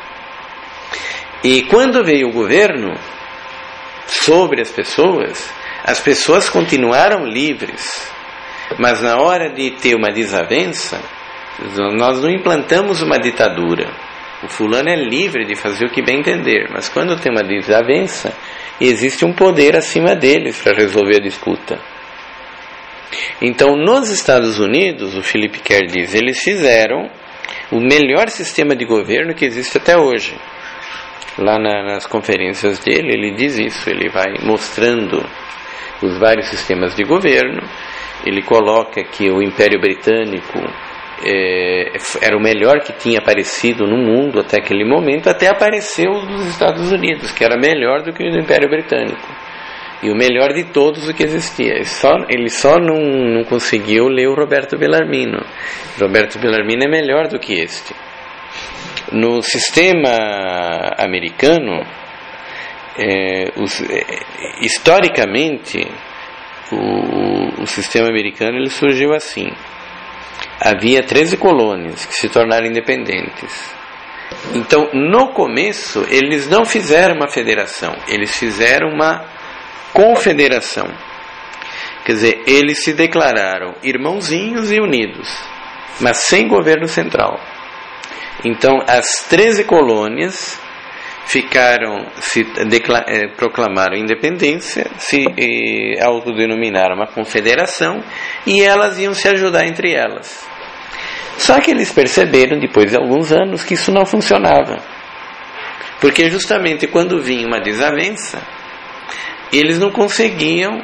E quando veio o governo sobre as pessoas, as pessoas continuaram livres. Mas na hora de ter uma desavença, nós não implantamos uma ditadura. O fulano é livre de fazer o que bem entender, mas quando tem uma desavença, existe um poder acima deles para resolver a disputa. Então, nos Estados Unidos, o Philippe Kerr diz, eles fizeram o melhor sistema de governo que existe até hoje. Lá na, nas conferências dele, ele diz isso, ele vai mostrando os vários sistemas de governo. Ele coloca que o Império Britânico é, era o melhor que tinha aparecido no mundo até aquele momento, até apareceu o dos Estados Unidos, que era melhor do que o do Império Britânico, e o melhor de todos o que existia. Ele só, ele só não, não conseguiu ler o Roberto Bellarmino. Roberto Bellarmino é melhor do que este. No sistema americano, é, os, é, historicamente, O, o sistema americano ele surgiu assim. Havia treze colônias que se tornaram independentes. Então, no começo, eles não fizeram uma federação, eles fizeram uma confederação. Quer dizer, eles se declararam irmãozinhos e unidos, mas sem governo central. Então, as treze colônias ficaram, se decla- eh, proclamaram independência, se eh, autodenominaram uma confederação, e elas iam se ajudar entre elas. Só que eles perceberam, depois de alguns anos, que isso não funcionava. Porque justamente quando vinha uma desavença, eles não conseguiam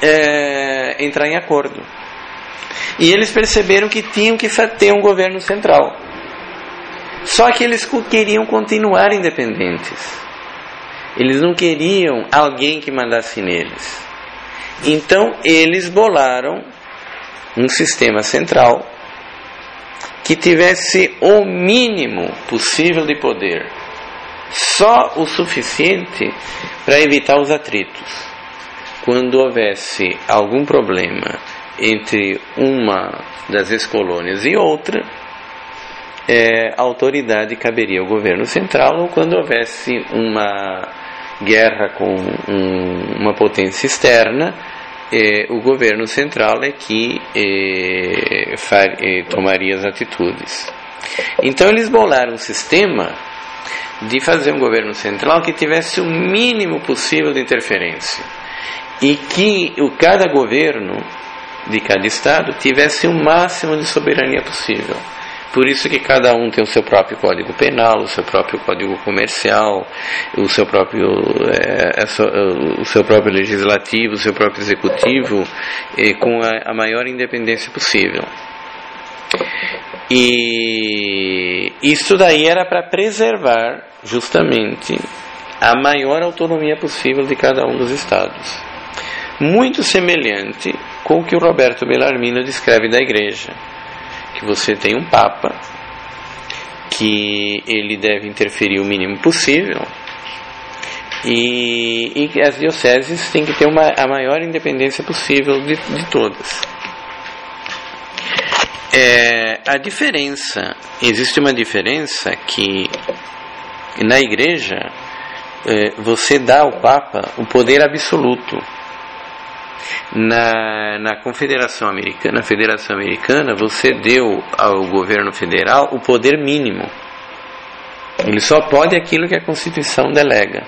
é, entrar em acordo. E eles perceberam que tinham que ter um governo central. Só que eles queriam continuar independentes. Eles não queriam alguém que mandasse neles. Então eles bolaram um sistema central que tivesse o mínimo possível de poder, só o suficiente para evitar os atritos. Quando houvesse algum problema entre uma das ex-colônias e outra, é, a autoridade caberia ao governo central, ou quando houvesse uma guerra com um, uma potência externa, Eh, o governo central é que eh, far, eh, tomaria as atitudes. Então eles bolaram um sistema de fazer um governo central que tivesse o mínimo possível de interferência, e que o, cada governo de cada estado tivesse o máximo de soberania possível. Por isso que cada um tem o seu próprio código penal, o seu próprio código comercial, o seu próprio, é, o seu próprio legislativo, o seu próprio executivo, é, com a, a maior independência possível. E isso daí era para preservar justamente a maior autonomia possível de cada um dos estados. Muito semelhante com o que o Roberto Bellarmino descreve da Igreja. Que você tem um Papa, que ele deve interferir o mínimo possível, e, e as dioceses têm que ter uma, a maior independência possível de, de todas. É, a diferença, existe uma diferença que na Igreja é, você dá ao Papa o poder absoluto. Na, na Confederação Americana, na Federação Americana, você deu ao governo federal o poder mínimo. Ele só pode aquilo que a Constituição delega.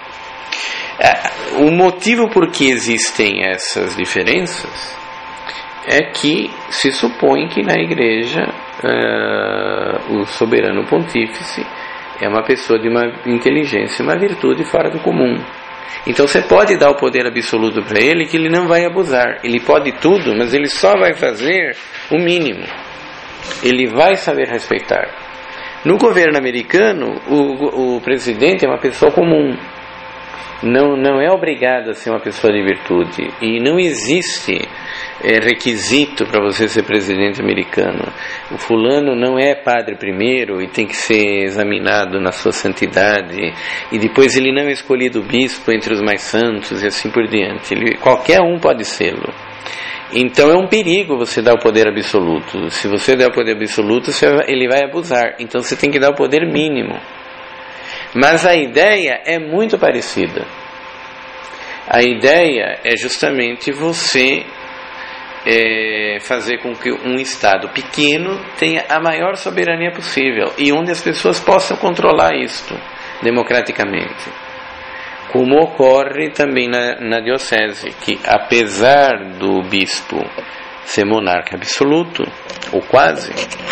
O motivo por que existem essas diferenças é que se supõe que na Igreja uh, o soberano pontífice é uma pessoa de uma inteligência, uma virtude fora do comum. Então você pode dar o poder absoluto para ele, que ele não vai abusar. Ele pode tudo, mas ele só vai fazer o mínimo. Ele vai saber respeitar. No governo americano, o, o presidente é uma pessoa comum. Não, não é obrigado a ser uma pessoa de virtude. E não existe é, requisito para você ser presidente americano. O fulano não é padre primeiro e tem que ser examinado na sua santidade, e depois ele não é escolhido bispo entre os mais santos e assim por diante. Ele, qualquer um pode sê-lo. Então é um perigo você dar o poder absoluto. Se você der o poder absoluto, ele vai abusar. Então você tem que dar o poder mínimo. Mas a ideia é muito parecida. A ideia é justamente você é, fazer com que um Estado pequeno tenha a maior soberania possível, e onde as pessoas possam controlar isto democraticamente. Como ocorre também na, na diocese, que apesar do bispo ser monarca absoluto, ou quase,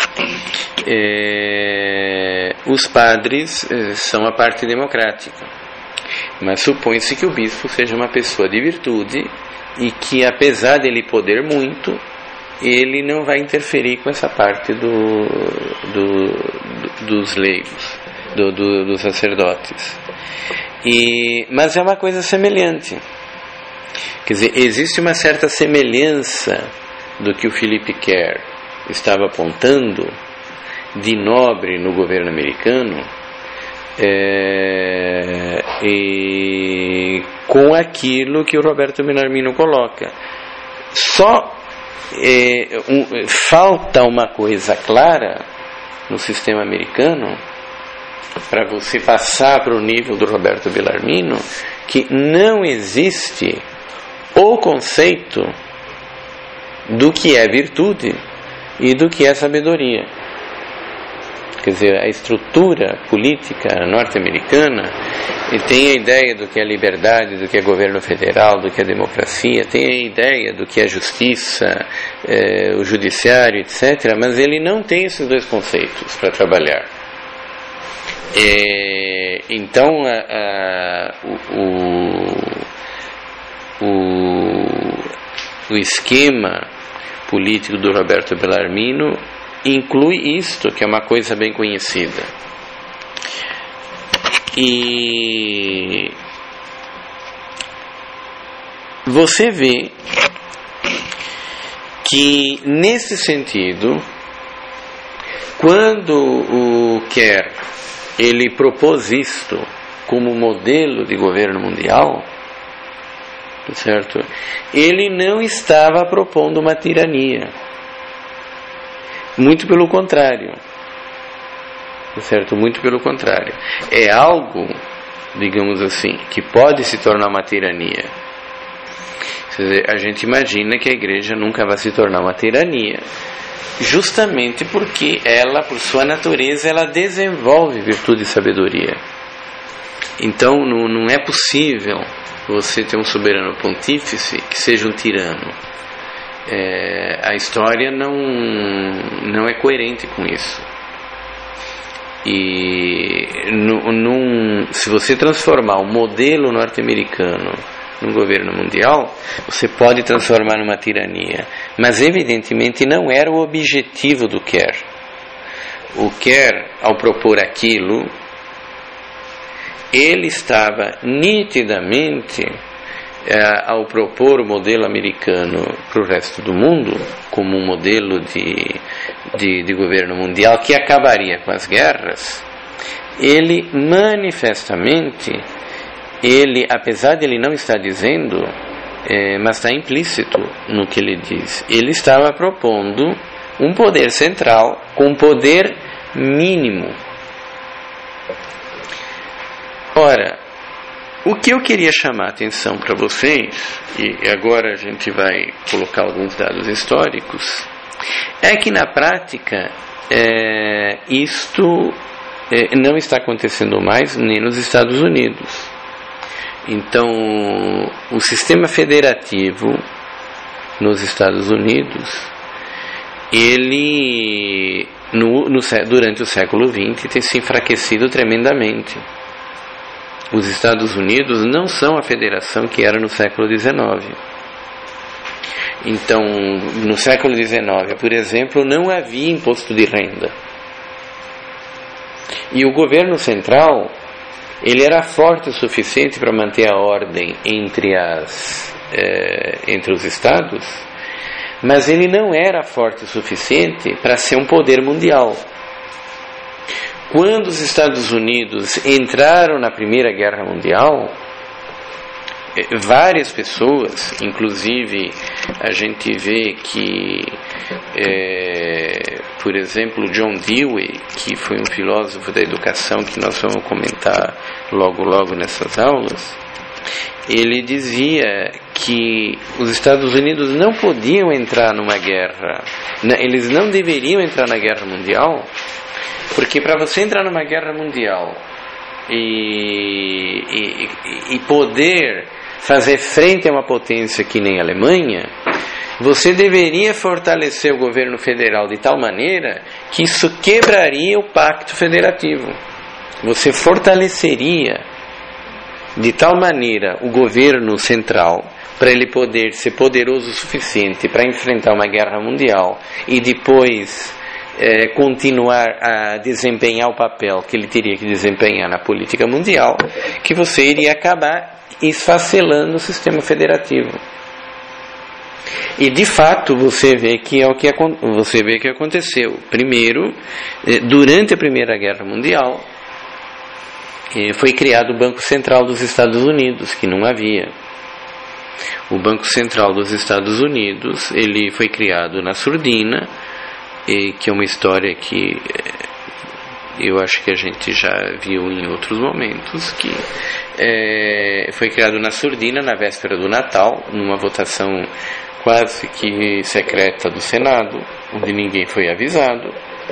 é, os padres é, são a parte democrática. Mas supõe-se que o bispo seja uma pessoa de virtude, e que apesar dele poder muito, ele não vai interferir com essa parte do, do, do, dos leigos, do, do, dos sacerdotes. E, mas é uma coisa semelhante. Quer dizer, existe uma certa semelhança do que o Philip Kerr estava apontando de nobre no governo americano, é, e com aquilo que o Roberto Bellarmino coloca. Só é, um, falta uma coisa clara no sistema americano para você passar para o nível do Roberto Bellarmino, que não existe o conceito do que é virtude e do que é sabedoria. Quer dizer, a estrutura política norte-americana tem a ideia do que é liberdade, do que é governo federal, do que é democracia, tem a ideia do que é justiça, é, o judiciário, etcétera, mas ele não tem esses dois conceitos para trabalhar. É, então, a, a, o, o, o esquema político do Roberto Bellarmino inclui isto, que é uma coisa bem conhecida. E você vê que, nesse sentido, quando o Kerr ele propôs isto como modelo de governo mundial, certo? Ele não estava propondo uma tirania. Muito pelo contrário, certo? Muito pelo contrário. É algo, digamos assim, que pode se tornar uma tirania. Quer dizer, a gente imagina que a igreja nunca vai se tornar uma tirania, justamente porque ela, por sua natureza, ela desenvolve virtude e sabedoria. Então, não, não é possível você ter um soberano pontífice que seja um tirano. É, a história não, não é coerente com isso. E num, num, se você transformar o modelo norte-americano num governo mundial, você pode transformar numa tirania. Mas evidentemente não era o objetivo do Kerr. O Kerr, ao propor aquilo, ele estava nitidamente, eh, ao propor o modelo americano para o resto do mundo, como um modelo de, de, de governo mundial que acabaria com as guerras, ele manifestamente, ele, apesar de ele não estar dizendo, eh, mas está implícito no que ele diz, ele estava propondo um poder central com um poder mínimo. Ora, o que eu queria chamar a atenção para vocês, e agora a gente vai colocar alguns dados históricos, é que na prática é, isto é, não está acontecendo mais nem nos Estados Unidos. Então, o sistema federativo nos Estados Unidos, ele no, no, durante o século vinte tem se enfraquecido tremendamente. Os Estados Unidos não são a federação que era no século dezenove. Então, no século dezenove, por exemplo, não havia imposto de renda. E o governo central, ele era forte o suficiente para manter a ordem entre, as, eh, entre os estados, mas ele não era forte o suficiente para ser um poder mundial. Quando os Estados Unidos entraram na Primeira Guerra Mundial, várias pessoas, inclusive a gente vê que, é, por exemplo, John Dewey, que foi um filósofo da educação que nós vamos comentar logo logo nessas aulas, ele dizia que os Estados Unidos não podiam entrar numa guerra, eles não deveriam entrar na Guerra Mundial, porque para você entrar numa guerra mundial e, e, e poder fazer frente a uma potência que nem a Alemanha, você deveria fortalecer o governo federal de tal maneira que isso quebraria o pacto federativo. Você fortaleceria de tal maneira o governo central para ele poder ser poderoso o suficiente para enfrentar uma guerra mundial e depois É, continuar a desempenhar o papel que ele teria que desempenhar na política mundial, que você iria acabar esfacelando o sistema federativo. E de fato você vê que é o que você vê que aconteceu. Primeiro, durante a Primeira Guerra Mundial, foi criado o Banco Central dos Estados Unidos, que não havia. O Banco Central dos Estados Unidos, ele foi criado na surdina, e que é uma história que eu acho que a gente já viu em outros momentos, que é, foi criado na surdina, na véspera do Natal, numa votação quase que secreta do Senado, onde ninguém foi avisado,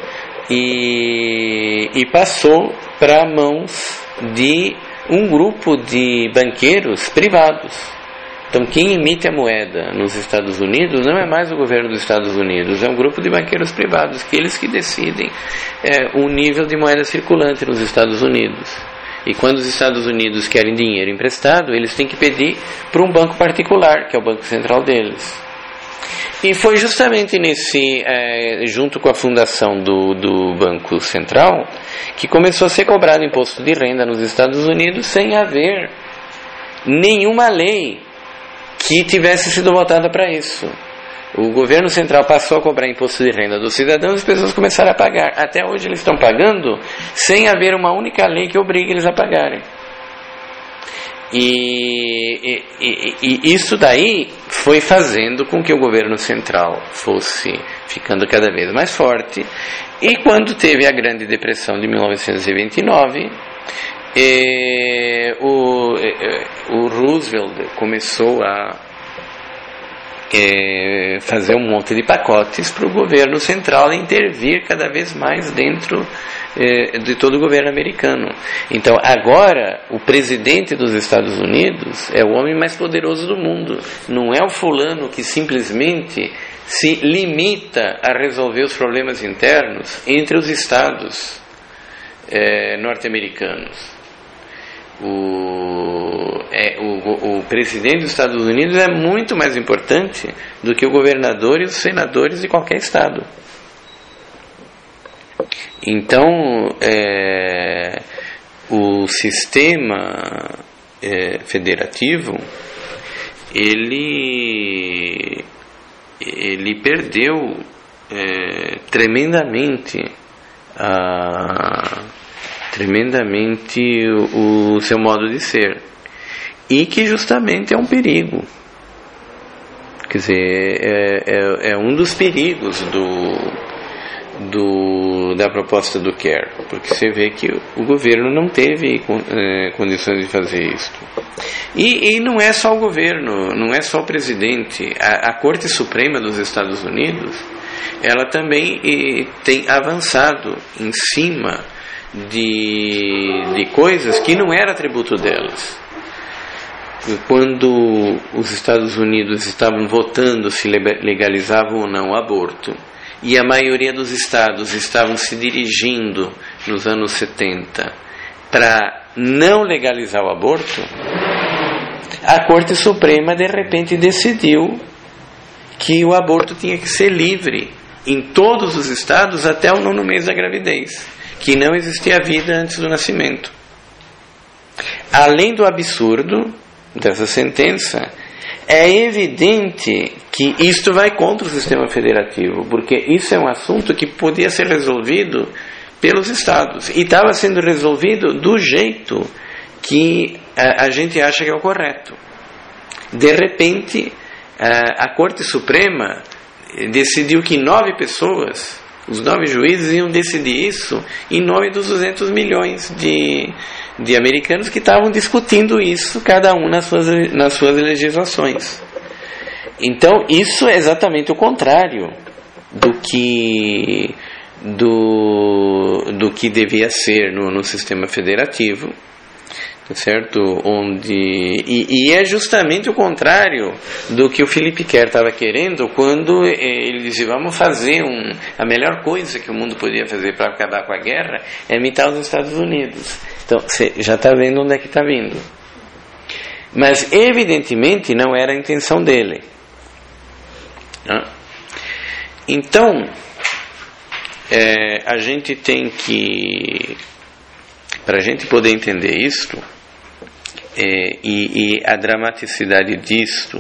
e, e passou para mãos de um grupo de banqueiros privados. Então, quem emite a moeda nos Estados Unidos não é mais o governo dos Estados Unidos, é um grupo de banqueiros privados, que eles que decidem é, o nível de moeda circulante nos Estados Unidos. E quando os Estados Unidos querem dinheiro emprestado, eles têm que pedir para um banco particular, que é o Banco Central deles. E foi justamente nesse, é, junto com a fundação do, do Banco Central, que começou a ser cobrado imposto de renda nos Estados Unidos sem haver nenhuma lei que tivesse sido votada para isso. O governo central passou a cobrar imposto de renda dos cidadãos e as pessoas começaram a pagar. Até hoje eles estão pagando sem haver uma única lei que obrigue eles a pagarem. E, e, e, e isso daí foi fazendo com que o governo central fosse ficando cada vez mais forte. E quando teve a Grande Depressão de mil novecentos e vinte e nove, E o, o Roosevelt começou a é, fazer um monte de pacotes para o governo central intervir cada vez mais dentro é, de todo o governo americano. Então agora o presidente dos Estados Unidos é o homem mais poderoso do mundo. Não é o fulano que simplesmente se limita a resolver os problemas internos entre os estados é, norte-americanos. O, é, o, o presidente dos Estados Unidos é muito mais importante do que o governador e os senadores de qualquer estado. Então, é, o sistema é, federativo, ele, ele perdeu é, tremendamente a... tremendamente o, o seu modo de ser, e que justamente é um perigo. Quer dizer, é, é, é um dos perigos do, do, da proposta do Kerr, porque você vê que o governo não teve é, condições de fazer isso. E, e não é só o governo, não é só o presidente. A, a Corte Suprema dos Estados Unidos, ela também e, tem avançado em cima De, de coisas que não era atributo delas. Quando os Estados Unidos estavam votando se legalizavam ou não o aborto, e a maioria dos estados estavam se dirigindo nos anos setenta para não legalizar o aborto, a Corte Suprema de repente decidiu que o aborto tinha que ser livre em todos os estados até o nono mês da gravidez, que não existia vida antes do nascimento. Além do absurdo dessa sentença, é evidente que isto vai contra o sistema federativo, porque isso é um assunto que podia ser resolvido pelos estados, e estava sendo resolvido do jeito que a, a gente acha que é o correto. De repente, a, a Corte Suprema decidiu que nove pessoas, os nove juízes, iam decidir isso em nome dos duzentos milhões de, de americanos que estavam discutindo isso, cada um nas suas, nas suas legislações. Então, isso é exatamente o contrário do que, do, do que devia ser no, no sistema federativo, certo? Onde, e, e é justamente o contrário do que o Philip Kerr estava querendo quando ele dizia: vamos fazer um, a melhor coisa que o mundo podia fazer para acabar com a guerra é imitar os Estados Unidos. Então você já está vendo onde é que está vindo. Mas evidentemente não era a intenção dele. Então é, a gente tem que, para a gente poder entender isto, é, e, e a dramaticidade disto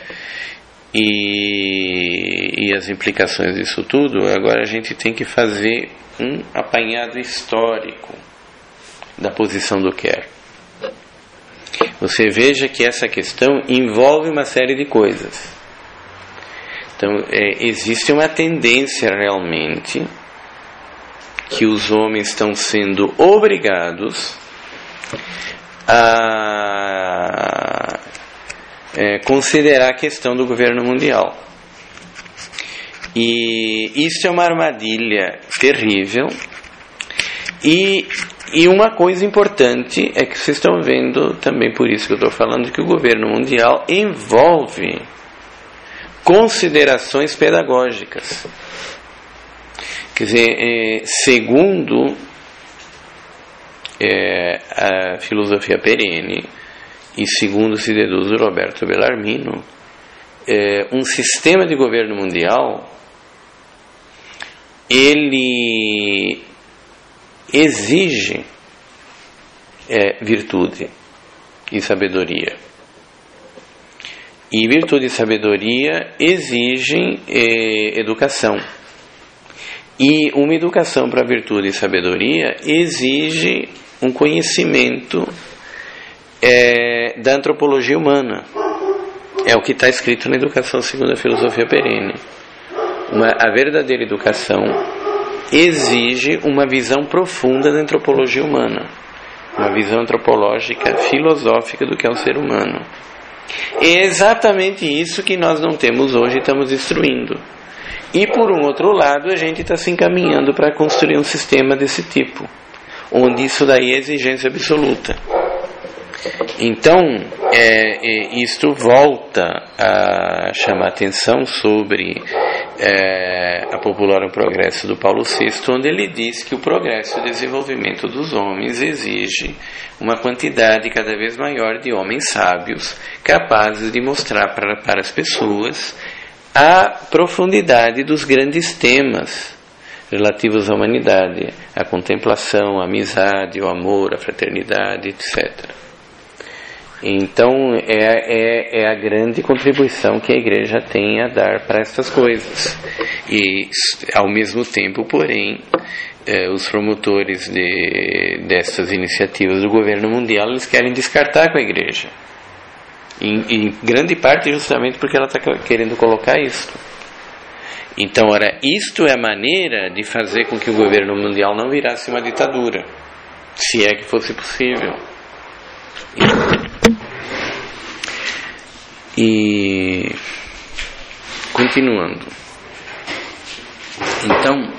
e, e as implicações disso tudo, agora a gente tem que fazer um apanhado histórico da posição do Kerr. Você veja que essa questão envolve uma série de coisas. Então, é, existe uma tendência realmente que os homens estão sendo obrigados a é, considerar a questão do governo mundial. E isso é uma armadilha terrível. E, e uma coisa importante é que vocês estão vendo, também por isso que eu estou falando, que o governo mundial envolve considerações pedagógicas. Quer dizer, é, segundo é, a filosofia perene e segundo se deduz o Roberto Bellarmino, é, um sistema de governo mundial ele exige é, virtude e sabedoria. E virtude e sabedoria exigem é, educação. E uma educação para virtude e sabedoria exige um conhecimento é, da antropologia humana. É o que está escrito na educação segundo a filosofia perene. Uma, a verdadeira educação exige uma visão profunda da antropologia humana, uma visão antropológica, filosófica do que é o ser humano. É exatamente isso que nós não temos hoje e estamos destruindo. E por um outro lado, a gente está se encaminhando para construir um sistema desse tipo, onde isso daí é exigência absoluta. Então, é, é, isto volta a chamar atenção sobre é, a Popular um Progresso do Paulo sexto, onde ele diz que o progresso e o desenvolvimento dos homens exige uma quantidade cada vez maior de homens sábios, capazes de mostrar para, para as pessoas a profundidade dos grandes temas relativos à humanidade, a contemplação, a amizade, o amor, a fraternidade, etcétera. Então é, é, é a grande contribuição que a Igreja tem a dar para essas coisas. E ao mesmo tempo, porém, eh, os promotores de, dessas iniciativas do governo mundial, eles querem descartar com a Igreja. Em, em grande parte justamente porque ela está querendo colocar isso. Então, ora, isto é a maneira de fazer com que o governo mundial não virasse uma ditadura, se é que fosse possível. E, e continuando, então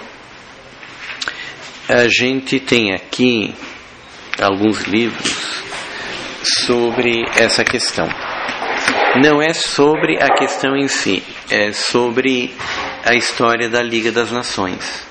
a gente tem aqui alguns livros sobre essa questão. Não é sobre a questão em si, é sobre a história da Liga das Nações.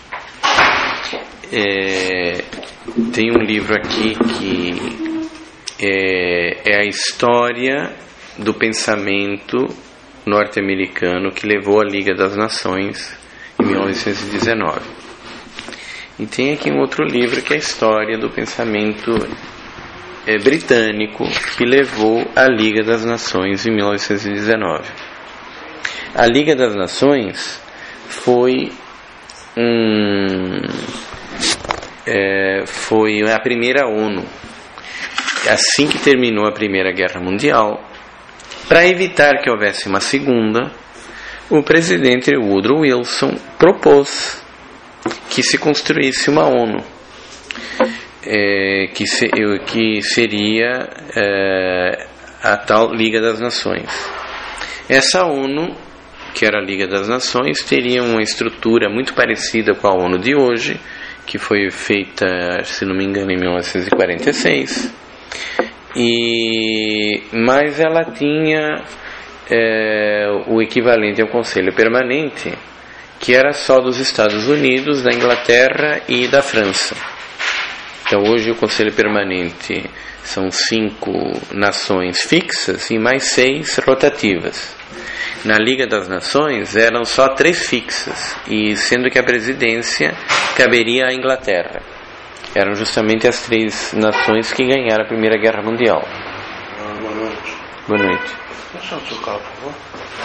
É, tem um livro aqui que é, é a história do pensamento norte-americano que levou a Liga das Nações em mil novecentos e dezenove. E tem aqui um outro livro que é a história do pensamento é, britânico que levou a Liga das Nações em mil novecentos e dezenove. A Liga das Nações foi um, é, foi a primeira ONU. Assim que terminou a Primeira Guerra Mundial, para evitar que houvesse uma segunda, o presidente Woodrow Wilson propôs que se construísse uma ONU, é, que, se, que seria é, a tal Liga das Nações. Essa ONU, que era a Liga das Nações, teria uma estrutura muito parecida com a ONU de hoje, que foi feita, se não me engano, em mil novecentos e quarenta e seis. E, mas ela tinha é, o equivalente ao Conselho Permanente, que era só dos Estados Unidos, da Inglaterra e da França. Então hoje o Conselho Permanente são cinco nações fixas e mais seis rotativas. Na Liga das Nações eram só três fixas, e sendo que a presidência caberia à Inglaterra. Eram justamente as três nações que ganharam a Primeira Guerra Mundial. Ah, boa noite. Boa noite. Deixa o seu carro, por favor.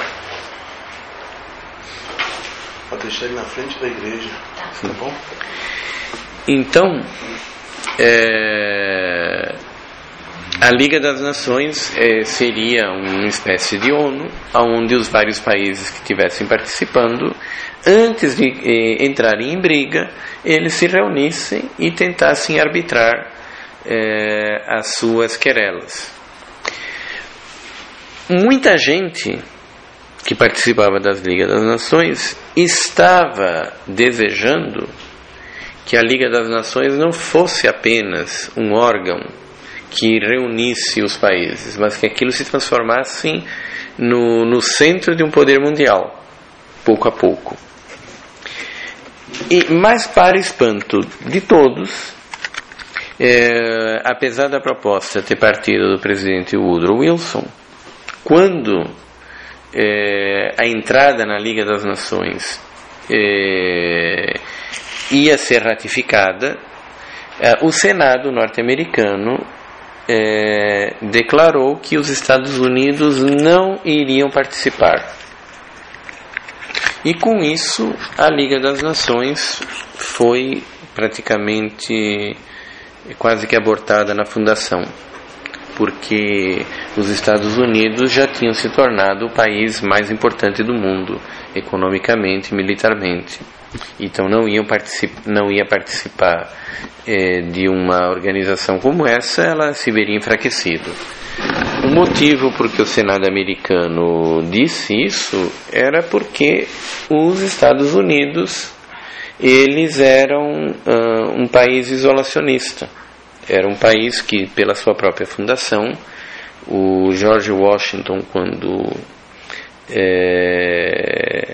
Pode deixar ele na frente da igreja. Tá bom? Então, é, a Liga das Nações eh, seria uma espécie de ONU, onde os vários países que estivessem participando, antes de eh, entrarem em briga, eles se reunissem e tentassem arbitrar eh, as suas querelas. Muita gente que participava das Ligas das Nações estava desejando que a Liga das Nações não fosse apenas um órgão que reunisse os países, mas que aquilo se transformasse no, no centro de um poder mundial, pouco a pouco. E, mas para espanto de todos, é, apesar da proposta ter partido do presidente Woodrow Wilson, quando é, a entrada na Liga das Nações é, ia ser ratificada, é, o Senado norte-americano é, declarou que os Estados Unidos não iriam participar. E com isso a Liga das Nações foi praticamente quase que abortada na fundação, porque os Estados Unidos já tinham se tornado o país mais importante do mundo, economicamente e militarmente. Então não, iam particip- não ia participar eh, de uma organização como essa, ela se veria enfraquecida. O motivo por que o Senado americano disse isso era porque os Estados Unidos, eles eram uh, um país isolacionista. Era um país que, pela sua própria fundação, o George Washington, quando é,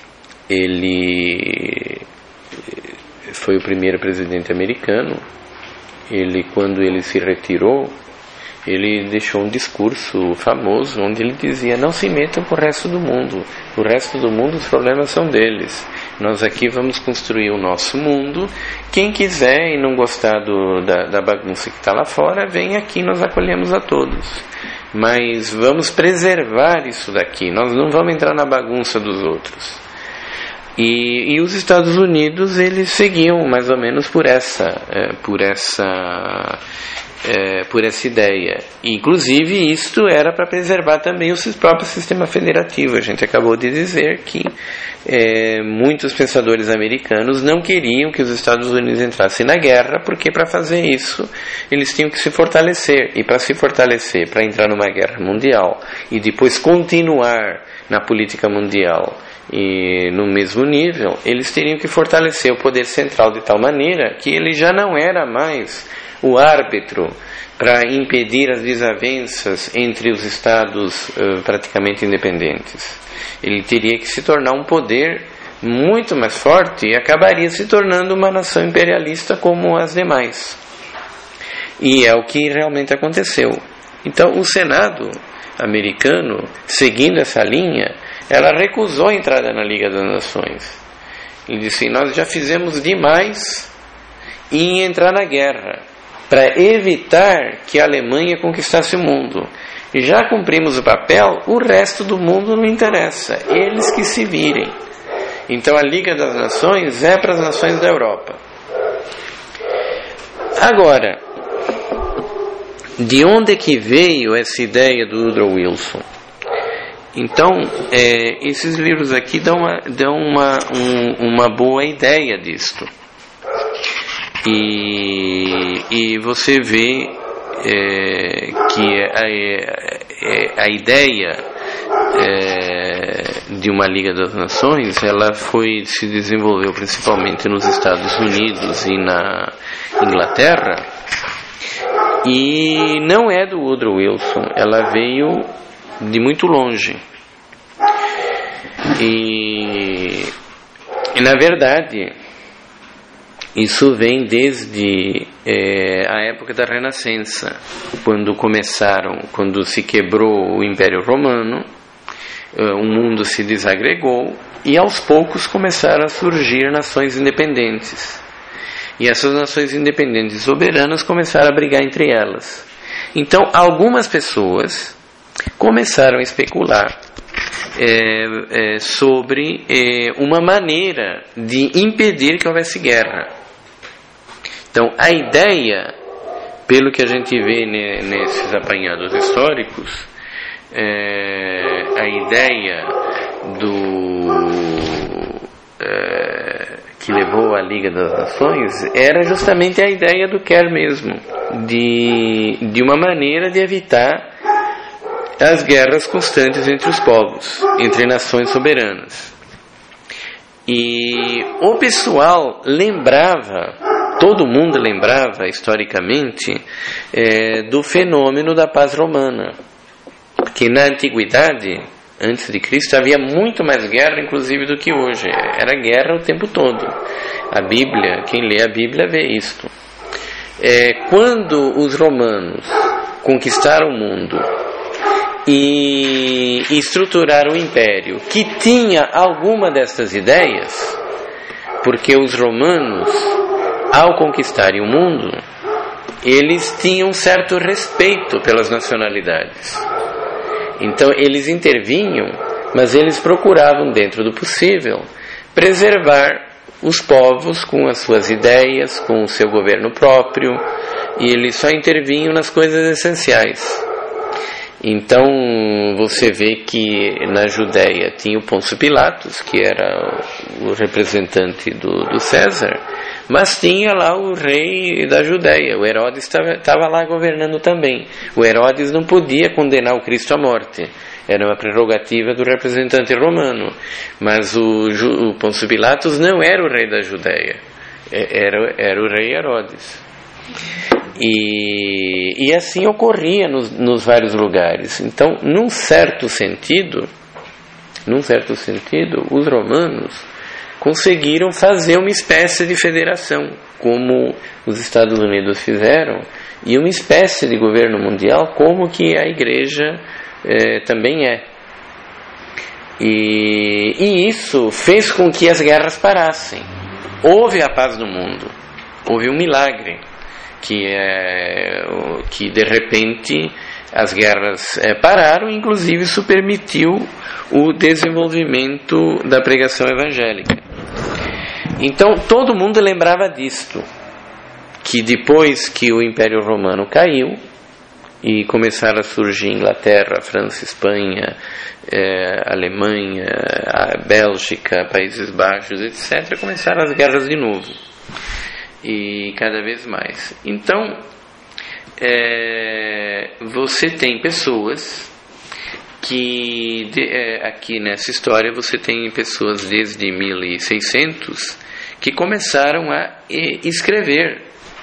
ele foi o primeiro presidente americano, ele, quando ele se retirou, ele deixou um discurso famoso onde ele dizia: não se metam com o resto do mundo, o resto do mundo os problemas são deles, nós aqui vamos construir o nosso mundo, quem quiser e não gostar do, da, da bagunça que está lá fora, vem aqui, nós acolhemos a todos, mas vamos preservar isso daqui, nós não vamos entrar na bagunça dos outros. E, e os Estados Unidos, eles seguiam mais ou menos por essa é, por essa É, por essa ideia. Inclusive, isto era para preservar também o seu próprio sistema federativo. A gente acabou de dizer que é, muitos pensadores americanos não queriam que os Estados Unidos entrassem na guerra, porque para fazer isso eles tinham que se fortalecer. E para se fortalecer, para entrar numa guerra mundial e depois continuar na política mundial e no mesmo nível, eles teriam que fortalecer o poder central de tal maneira que ele já não era mais o árbitro para impedir as desavenças entre os estados uh, praticamente independentes. Ele teria que se tornar um poder muito mais forte e acabaria se tornando uma nação imperialista como as demais. E é o que realmente aconteceu. Então o Senado americano, seguindo essa linha, ela recusou a entrada na Liga das Nações. Ele disse: nós já fizemos demais em entrar na guerra para evitar que a Alemanha conquistasse o mundo. E já cumprimos o papel, o resto do mundo não interessa, eles que se virem. Então a Liga das Nações é para as nações da Europa. Agora, de onde é que veio essa ideia do Woodrow Wilson? Então, é, esses livros aqui dão uma, dão uma, um, uma boa ideia disto. E, e você vê é, que a, a, a ideia é, de uma Liga das Nações, ela foi, se desenvolveu principalmente nos Estados Unidos e na Inglaterra, e não é do Woodrow Wilson, ela veio de muito longe. E, e na verdade, isso vem desde é, a época da Renascença, quando começaram, quando se quebrou o Império Romano, o mundo se desagregou e aos poucos começaram a surgir nações independentes. E essas nações independentes soberanas começaram a brigar entre elas. Então, algumas pessoas começaram a especular é, é, sobre é, uma maneira de impedir que houvesse guerra. Então, a ideia pelo que a gente vê nesses apanhados históricos, é, a ideia do é, que levou à Liga das Nações era justamente a ideia do Kerr mesmo, de, de uma maneira de evitar as guerras constantes entre os povos, entre nações soberanas. E o pessoal lembrava, todo mundo lembrava historicamente é, do fenômeno da paz romana, que na antiguidade, antes de Cristo, havia muito mais guerra inclusive do que hoje. Era guerra o tempo todo. A Bíblia, quem lê a Bíblia vê isto. É, quando os romanos conquistaram o mundo e estruturaram o império, que tinha alguma destas ideias, porque os romanos, ao conquistarem o mundo, eles tinham certo respeito pelas nacionalidades. Então eles intervinham, mas eles procuravam, dentro do possível, preservar os povos com as suas ideias, com o seu governo próprio, e eles só intervinham nas coisas essenciais. Então você vê que na Judéia tinha o Pôncio Pilatos, que era o representante do, do César, mas tinha lá o rei da Judéia, o Herodes estava lá governando também. O Herodes não podia condenar o Cristo à morte, era uma prerrogativa do representante romano, mas o, o Pôncio Pilatos não era o rei da Judéia, era, era o rei Herodes. E, e assim ocorria nos, nos vários lugares. Então, num certo sentido, num certo sentido, os romanos conseguiram fazer uma espécie de federação, como os Estados Unidos fizeram, e uma espécie de governo mundial, como que a Igreja eh, também é. E, e isso fez com que as guerras parassem. Houve a paz no mundo, houve um milagre. Que, é, que de repente as guerras é, pararam, inclusive isso permitiu o desenvolvimento da pregação evangélica. Então todo mundo lembrava disto, que depois que o Império Romano caiu e começaram a surgir Inglaterra, França, Espanha, é, Alemanha, a Bélgica, Países Baixos, etcétera, começaram as guerras de novo. E cada vez mais. Então, é, você tem pessoas que, de, é, aqui nessa história, você tem pessoas desde mil e seiscentos que começaram a e, escrever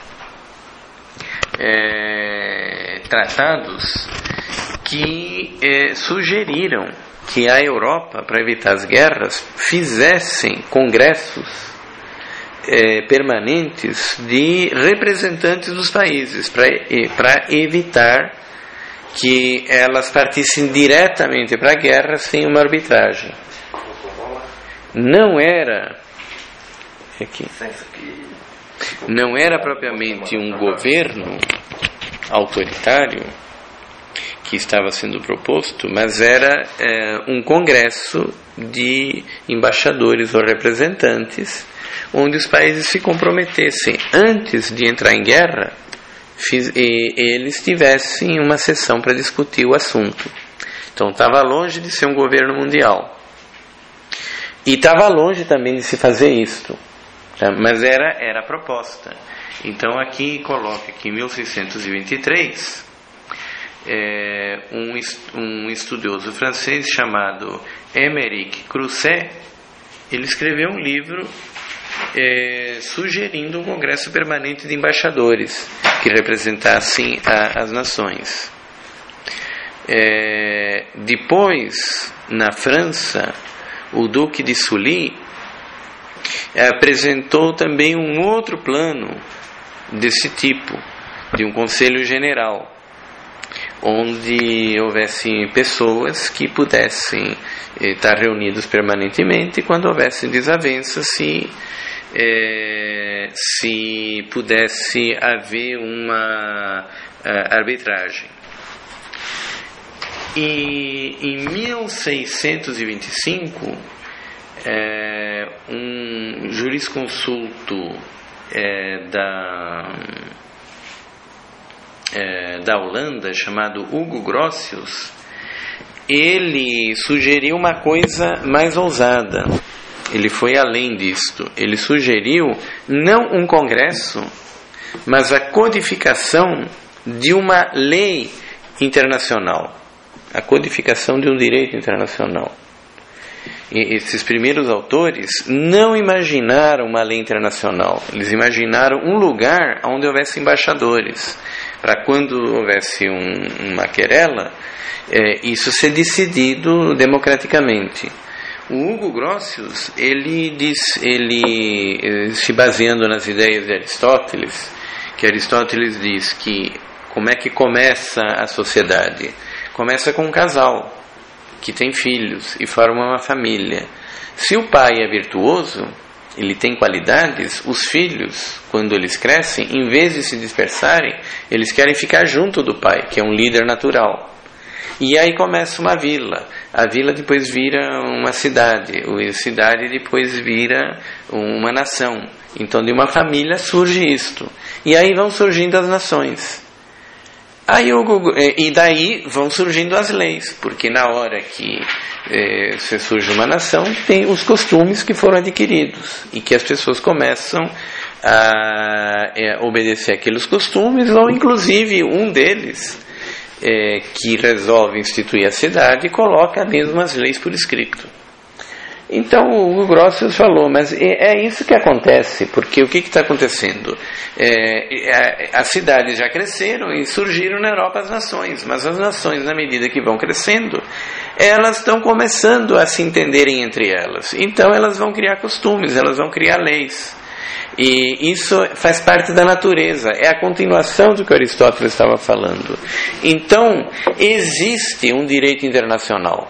é, tratados que é, sugeriram que a Europa, para evitar as guerras, fizessem congressos É, permanentes de representantes dos países para evitar que elas partissem diretamente para a guerra sem uma arbitragem. Não era aqui, não era propriamente um governo autoritário que estava sendo proposto, mas era é, um congresso de embaixadores ou representantes, onde os países se comprometessem, antes de entrar em guerra, fiz, e, eles tivessem uma sessão para discutir o assunto. Então estava longe de ser um governo mundial. E estava longe também de se fazer isto. Tá? Mas era, era a proposta. Então aqui coloca que em mil seiscentos e vinte e três, é, um, um estudioso francês chamado Émeric Crousset, ele escreveu um livro É, sugerindo um congresso permanente de embaixadores que representassem a, as nações. É, depois, na França, o Duque de Sully apresentou também um outro plano desse tipo, de um conselho general, onde houvesse pessoas que pudessem estar reunidos permanentemente, e quando houvesse desavenças, se É, se pudesse haver uma uh, arbitragem. E em mil seiscentos e vinte e cinco, é, um jurisconsulto é, da, é, da Holanda, chamado Hugo Grotius, ele sugeriu uma coisa mais ousada. Ele foi além disto. Ele sugeriu não um congresso, mas a codificação de uma lei internacional, a codificação de um direito internacional. E esses primeiros autores não imaginaram uma lei internacional, eles imaginaram um lugar onde houvesse embaixadores, para quando houvesse um, uma querela, é, isso ser decidido democraticamente. O Hugo Grotius, ele diz, ele se baseando nas ideias de Aristóteles, que Aristóteles diz que como é que começa a sociedade? Começa com um casal que tem filhos e forma uma família. Se o pai é virtuoso, ele tem qualidades, os filhos, quando eles crescem, em vez de se dispersarem, eles querem ficar junto do pai, que é um líder natural. E aí começa uma vila. A vila depois vira uma cidade. A cidade depois vira uma nação. Então, de uma família surge isto. E aí vão surgindo as nações. Aí, e daí vão surgindo as leis, porque na hora que é, se surge uma nação, tem os costumes que foram adquiridos e que as pessoas começam a é, obedecer aqueles costumes, ou inclusive um deles é, que resolve instituir a cidade coloca mesmo as leis por escrito. Então o Hugo Grotius falou, mas é isso que acontece, porque o que está acontecendo? É, as cidades já cresceram e surgiram na Europa as nações, mas as nações, na medida que vão crescendo, elas estão começando a se entenderem entre elas. Então elas vão criar costumes, elas vão criar leis. E isso faz parte da natureza, é a continuação do que Aristóteles estava falando. Então existe um direito internacional.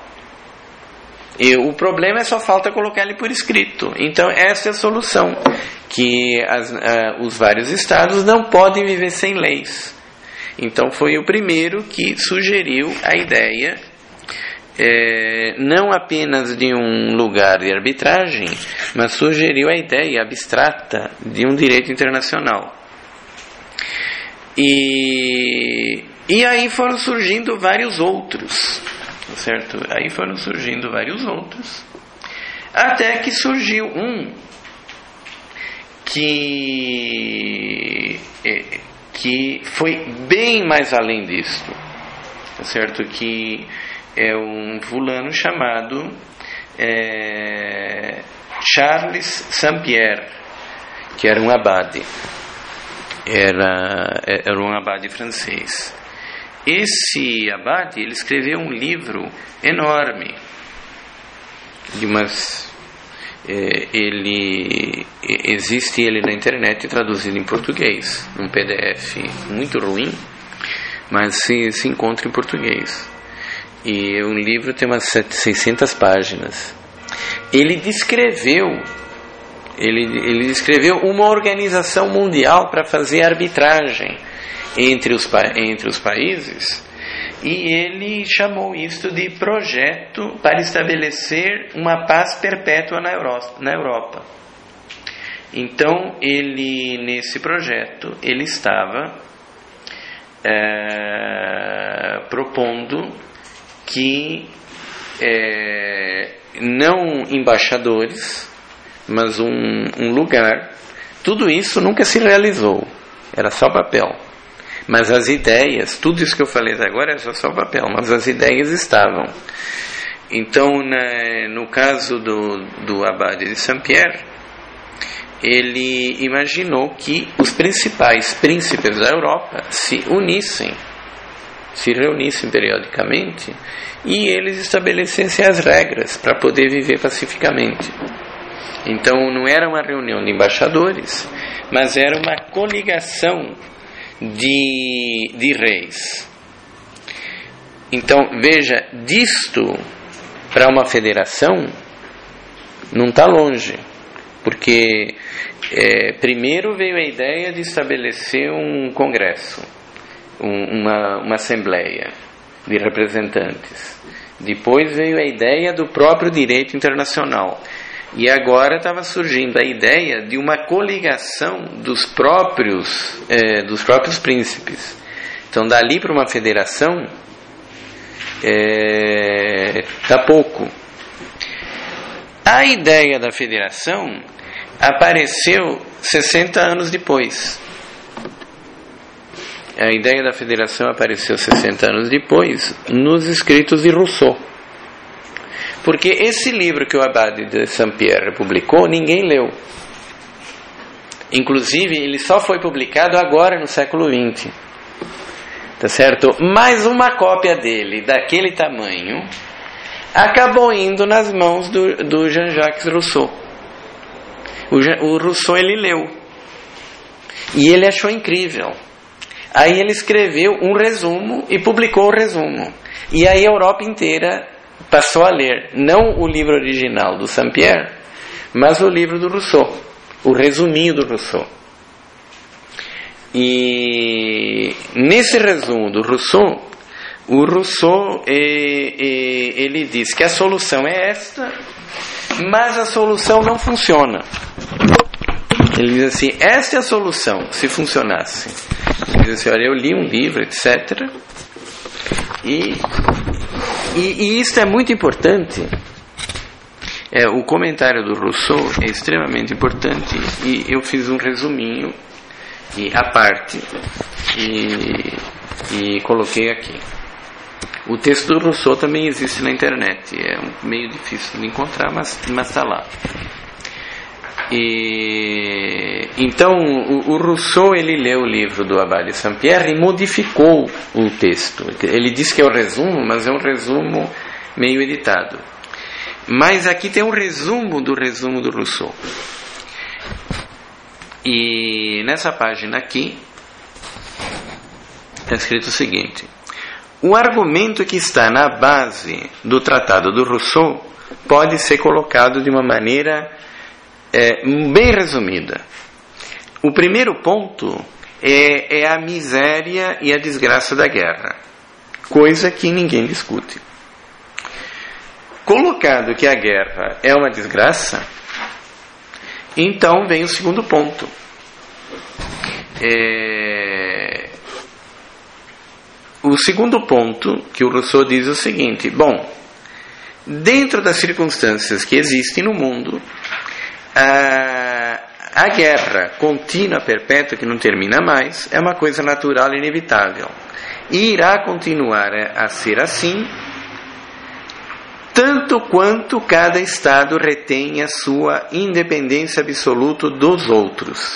E o problema é só falta colocar ele por escrito. Então essa é a solução, que as, uh, os vários estados não podem viver sem leis. Então foi o primeiro que sugeriu a ideia, é, não apenas de um lugar de arbitragem, mas sugeriu a ideia abstrata de um direito internacional. E, e aí foram surgindo vários outros. Certo? Aí foram surgindo vários outros, até que surgiu um que, que foi bem mais além disso, certo? Que é um fulano chamado é, Charles Saint-Pierre, que era um abade, era, era um abade francês. Esse abade, ele escreveu um livro enorme, de umas, é, ele existe ele na internet traduzido em português, num P D F muito ruim, mas se, se encontra em português. E o livro tem umas seiscentas páginas. Ele descreveu, ele, ele descreveu uma organização mundial para fazer arbitragem entre os, entre os países, e ele chamou isto de projeto para estabelecer uma paz perpétua na Europa. Na Europa. Então, ele, nesse projeto, ele estava é, propondo que é, não embaixadores, mas um, um lugar. Tudo isso nunca se realizou, era só papel. Mas as ideias, tudo isso que eu falei até agora é só, só papel, mas as ideias estavam. Então, na, no caso do, do abade de Saint-Pierre, ele imaginou que os principais príncipes da Europa se unissem, se reunissem periodicamente, e eles estabelecessem as regras para poder viver pacificamente. Então, não era uma reunião de embaixadores, mas era uma coligação De, de reis. Então, veja, disto para uma federação não está longe, porque é, primeiro veio a ideia de estabelecer um congresso, um, uma, uma assembleia de representantes. Depois veio a ideia do próprio direito internacional. E agora estava surgindo a ideia de uma coligação dos próprios, eh, dos próprios príncipes. Então, dali para uma federação, é, tá pouco. A ideia da federação apareceu sessenta anos depois. A ideia da federação apareceu sessenta anos depois nos escritos de Rousseau. Porque esse livro que o Abade de Saint-Pierre publicou, ninguém leu. Inclusive, ele só foi publicado agora no século vinte. Tá certo? Mas uma cópia dele, daquele tamanho, acabou indo nas mãos do, do Jean-Jacques Rousseau. O, o Rousseau, ele leu. E ele achou incrível. Aí ele escreveu um resumo e publicou o resumo. E aí a Europa inteira passou a ler, não o livro original do Saint-Pierre, mas o livro do Rousseau, o resuminho do Rousseau. E nesse resumo do Rousseau, o Rousseau é, é, ele diz que a solução é esta, mas a solução não funciona. Ele diz assim, esta é a solução, se funcionasse. Ele diz assim, olha, eu li um livro, etcétera. E, e, e isto é muito importante. É, o comentário do Rousseau é extremamente importante. E eu fiz um resuminho e, à parte e, e coloquei aqui. O texto do Rousseau também existe na internet. É um meio difícil de encontrar, mas está lá. E, então o, o Rousseau, ele leu o livro do Abade de Saint-Pierre e modificou o texto. Ele diz que é o resumo, mas é um resumo meio editado. Mas aqui tem um resumo do resumo do Rousseau. E nessa página aqui está escrito o seguinte: o argumento que está na base do tratado do Rousseau pode ser colocado de uma maneira É, bem resumida. O primeiro ponto é, é a miséria e a desgraça da guerra, coisa que ninguém discute. Colocado que a guerra é uma desgraça, então vem o segundo ponto. É, o segundo ponto que o Rousseau diz é o seguinte: bom, dentro das circunstâncias que existem no mundo, A, a guerra contínua, perpétua, que não termina mais, é uma coisa natural e inevitável. E irá continuar a ser assim, tanto quanto cada Estado retém a sua independência absoluta dos outros.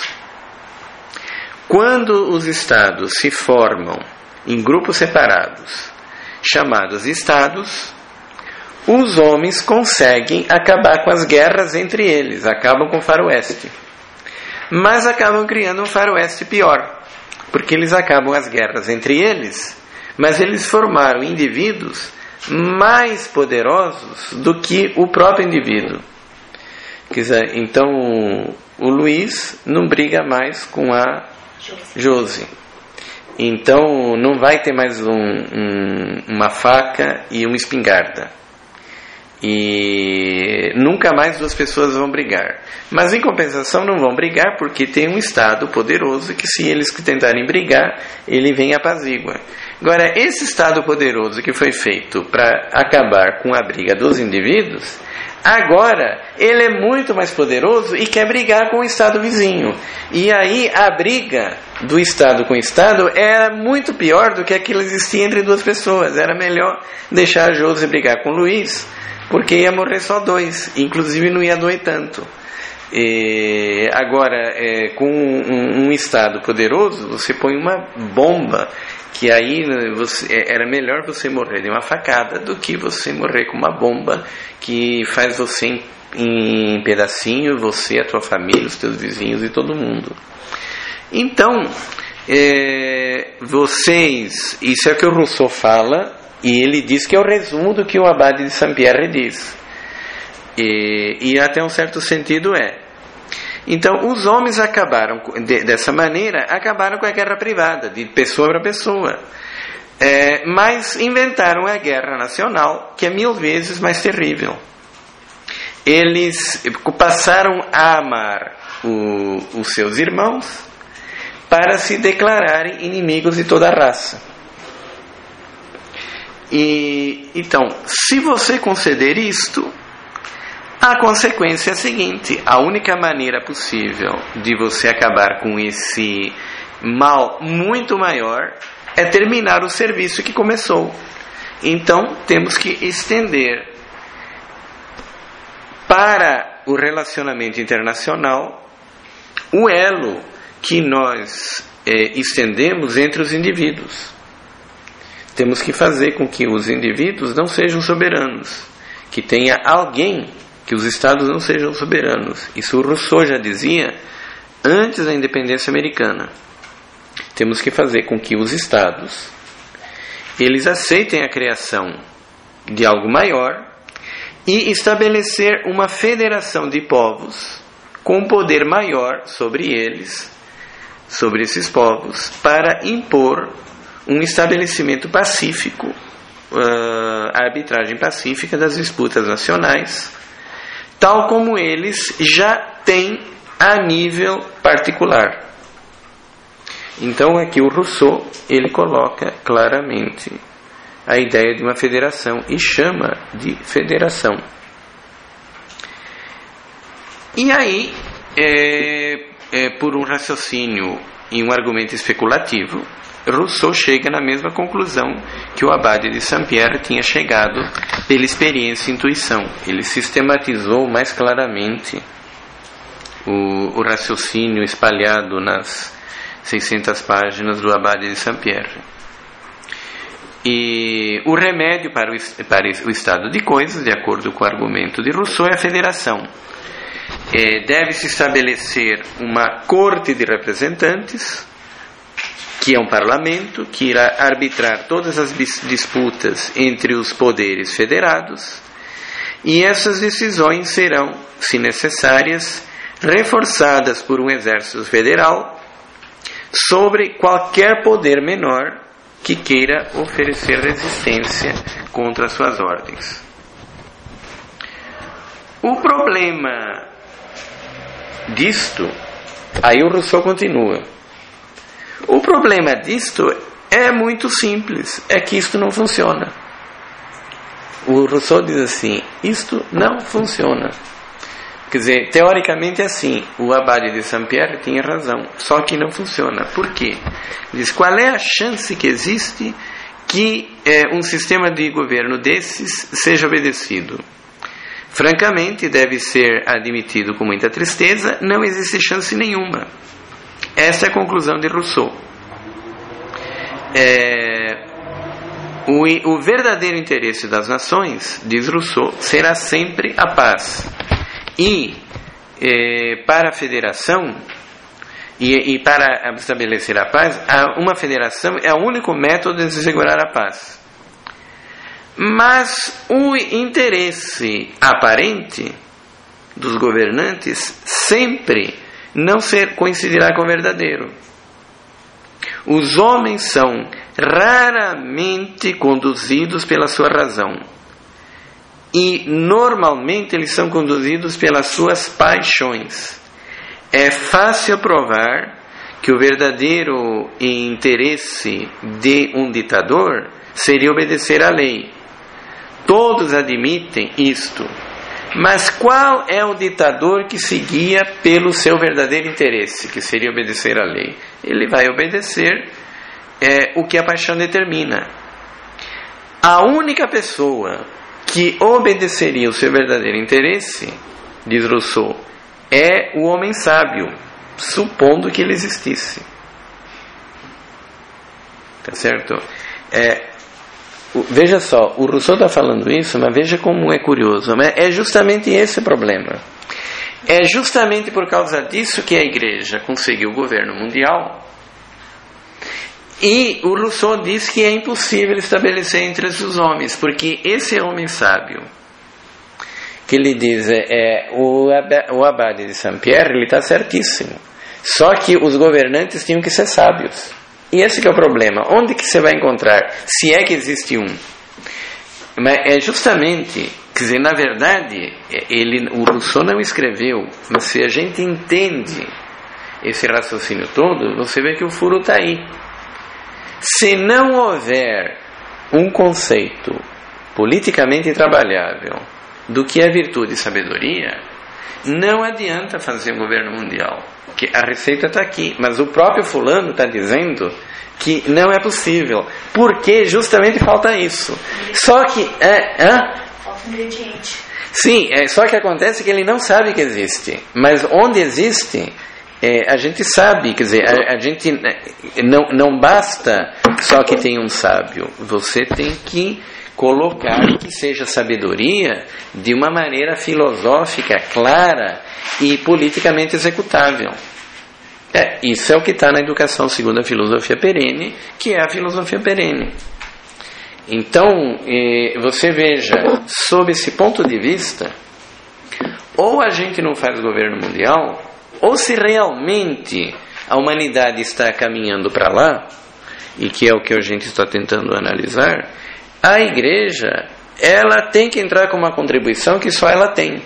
Quando os Estados se formam em grupos separados, chamados Estados, os homens conseguem acabar com as guerras entre eles, acabam com o faroeste. Mas acabam criando um faroeste pior, porque eles acabam as guerras entre eles, mas eles formaram indivíduos mais poderosos do que o próprio indivíduo. Quer dizer, então o Luiz não briga mais com a Josi. Então não vai ter mais um, um, uma faca e uma espingarda. E nunca mais duas pessoas vão brigar. Mas em compensação não vão brigar, porque tem um Estado poderoso que, se eles tentarem brigar, ele vem apazigua. Agora, esse Estado poderoso que foi feito para acabar com a briga dos indivíduos, agora ele é muito mais poderoso e quer brigar com o Estado vizinho. E aí a briga do Estado com o Estado era muito pior do que aquilo que existia entre duas pessoas. Era melhor deixar a Josi brigar com o Luiz, porque ia morrer só dois, inclusive não ia doer tanto. E agora, é, com um, um Estado poderoso, você põe uma bomba, que aí você, era melhor você morrer de uma facada do que você morrer com uma bomba que faz você em, em pedacinho, você, a tua família, os teus vizinhos e todo mundo. Então, é, vocês, isso é o que o Rousseau fala, e ele diz que é o resumo do que o Abade de Saint-Pierre diz. E, e até um certo sentido é. Então, os homens acabaram, de, dessa maneira, acabaram com a guerra privada, de pessoa para pessoa. É, mas inventaram a guerra nacional, que é mil vezes mais terrível. Eles passaram a amar o, os seus irmãos, para se declararem inimigos de toda a raça. E então, se você conceder isto, a consequência é a seguinte: a única maneira possível de você acabar com esse mal muito maior é terminar o serviço que começou. Então temos que estender para o relacionamento internacional o elo que nós é, estendemos entre os indivíduos. Temos que fazer com que os indivíduos não sejam soberanos, que tenha alguém, que os estados não sejam soberanos. Isso o Rousseau já dizia antes da independência americana. Temos que fazer com que os estados eles aceitem a criação de algo maior e estabelecer uma federação de povos com um poder maior sobre eles, sobre esses povos, para impor um estabelecimento pacífico, uh, a arbitragem pacífica das disputas nacionais, tal como eles já têm a nível particular. Então aqui o Rousseau ele coloca claramente a ideia de uma federação e chama de federação. E aí, é, é, por um raciocínio e um argumento especulativo, Rousseau chega na mesma conclusão que o Abade de Saint-Pierre tinha chegado pela experiência e intuição. Ele sistematizou mais claramente o, o raciocínio espalhado nas seiscentas páginas do Abade de Saint-Pierre. E o remédio para o, para o estado de coisas, de acordo com o argumento de Rousseau, é a federação. É, deve-se estabelecer uma corte de representantes, que é um parlamento, que irá arbitrar todas as disputas entre os poderes federados, e essas decisões serão, se necessárias, reforçadas por um exército federal sobre qualquer poder menor que queira oferecer resistência contra suas ordens. O problema disto, aí o Rousseau continua, o problema disto é muito simples, é que isto não funciona. O Rousseau diz assim, isto não funciona. Quer dizer, teoricamente é assim, o Abade de Saint-Pierre tinha razão, só que não funciona. Por quê? Diz, qual é a chance que existe que é, um sistema de governo desses seja obedecido? Francamente, deve ser admitido com muita tristeza, não existe chance nenhuma. Essa é a conclusão de Rousseau. É, o, o verdadeiro interesse das nações, diz Rousseau, será sempre a paz. E eh, para a federação e, e para estabelecer a paz, uma federação é o único método de assegurar a paz. Mas o interesse aparente dos governantes sempre não ser, coincidirá com o verdadeiro. Os homens são raramente conduzidos pela sua razão. E normalmente eles são conduzidos pelas suas paixões. É fácil provar que o verdadeiro interesse de um ditador seria obedecer à lei. Todos admitem isto. Mas qual é o ditador que se guia pelo seu verdadeiro interesse, que seria obedecer à lei? Ele vai obedecer é, o que a paixão determina. A única pessoa que obedeceria o seu verdadeiro interesse, diz Rousseau, é o homem sábio, supondo que ele existisse. Tá certo? É, veja só, o Rousseau está falando isso, mas veja como é curioso. É justamente esse o problema. É justamente por causa disso que a Igreja conseguiu o governo mundial. E o Rousseau diz que é impossível estabelecer entre os homens, porque esse homem sábio, que ele diz, é, é o, o Abade de Saint-Pierre, ele está certíssimo. Só que os governantes tinham que ser sábios. E esse que é o problema. Onde que você vai encontrar, se é que existe um? Mas é justamente, quer dizer, na verdade, ele, o Rousseau não escreveu, mas se a gente entende esse raciocínio todo, você vê que o furo está aí. Se não houver um conceito politicamente trabalhável do que é virtude e sabedoria, não adianta fazer um governo mundial, porque a receita está aqui, mas o próprio fulano está dizendo que não é possível, porque justamente falta isso. Só que é, é? Falta ingrediente. Sim, é, só que acontece que ele não sabe que existe, mas onde existe, é, a gente sabe, quer dizer, a, a gente não, não basta só que tenha um sábio, você tem que colocar que seja sabedoria de uma maneira filosófica, clara e politicamente executável. É, isso é o que está na educação segundo a filosofia perene, que é a filosofia perene. Então, eh, você veja, sob esse ponto de vista, ou a gente não faz governo mundial, ou se realmente a humanidade está caminhando para lá, e que é o que a gente está tentando analisar, a igreja, ela tem que entrar com uma contribuição que só ela tem.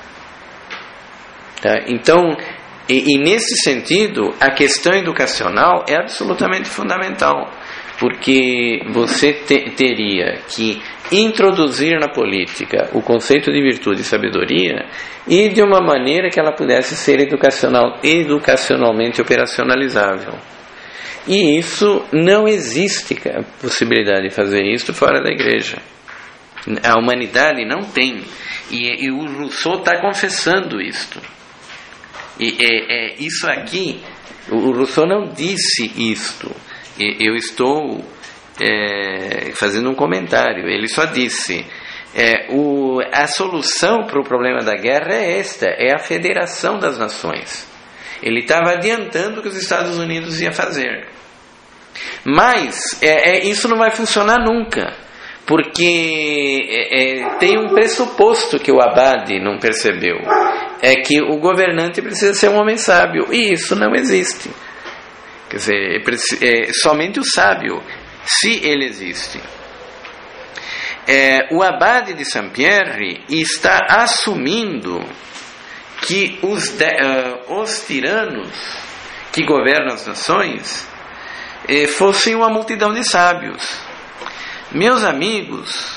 Tá? Então, e, e nesse sentido, a questão educacional é absolutamente fundamental, porque você te, teria que introduzir na política o conceito de virtude e sabedoria e de uma maneira que ela pudesse ser educacional, educacionalmente operacionalizável. E isso não existe a possibilidade de fazer isso fora da igreja. A humanidade não tem. E, e o Rousseau está confessando isto. E é, é, isso aqui, o Rousseau não disse isto. E, eu estou é, fazendo um comentário. Ele só disse, é, o, a solução para o problema da guerra é esta, é a federação das nações. Ele estava adiantando o que os Estados Unidos ia fazer. Mas é, é, isso não vai funcionar nunca, porque é, é, tem um pressuposto que o Abade não percebeu, é que o governante precisa ser um homem sábio, e isso não existe. Quer dizer, é, é, somente o sábio, se ele existe. É, o Abade de Saint-Pierre está assumindo que os, de, uh, os tiranos que governam as nações eh, fossem uma multidão de sábios. Meus amigos,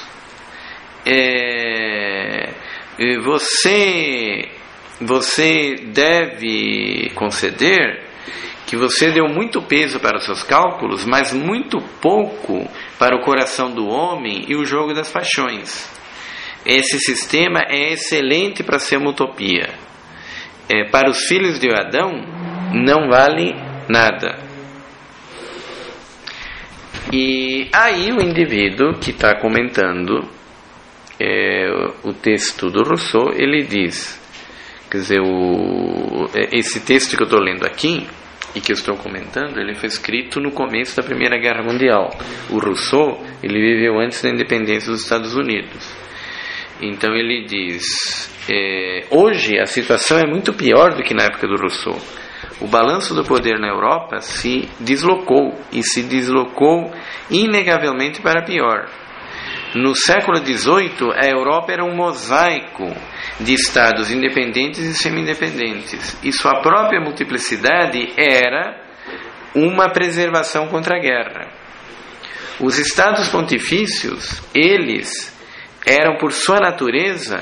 eh, você, você deve conceder que você deu muito peso para os seus cálculos, mas muito pouco para o coração do homem e o jogo das paixões. Esse sistema é excelente para ser uma utopia. É, para os filhos de Adão, não vale nada. E aí o indivíduo que está comentando é, o texto do Rousseau, ele diz, quer dizer, o, esse texto que eu estou lendo aqui, e que eu estou comentando, ele foi escrito no começo da Primeira Guerra Mundial. O Rousseau, ele viveu antes da independência dos Estados Unidos. Então ele diz, é, hoje a situação é muito pior do que na época do Rousseau. O balanço do poder na Europa se deslocou, e se deslocou inegavelmente para pior. No século dezoito, a Europa era um mosaico de estados independentes e semi-independentes, e sua própria multiplicidade era uma preservação contra a guerra. Os estados pontifícios, eles eram por sua natureza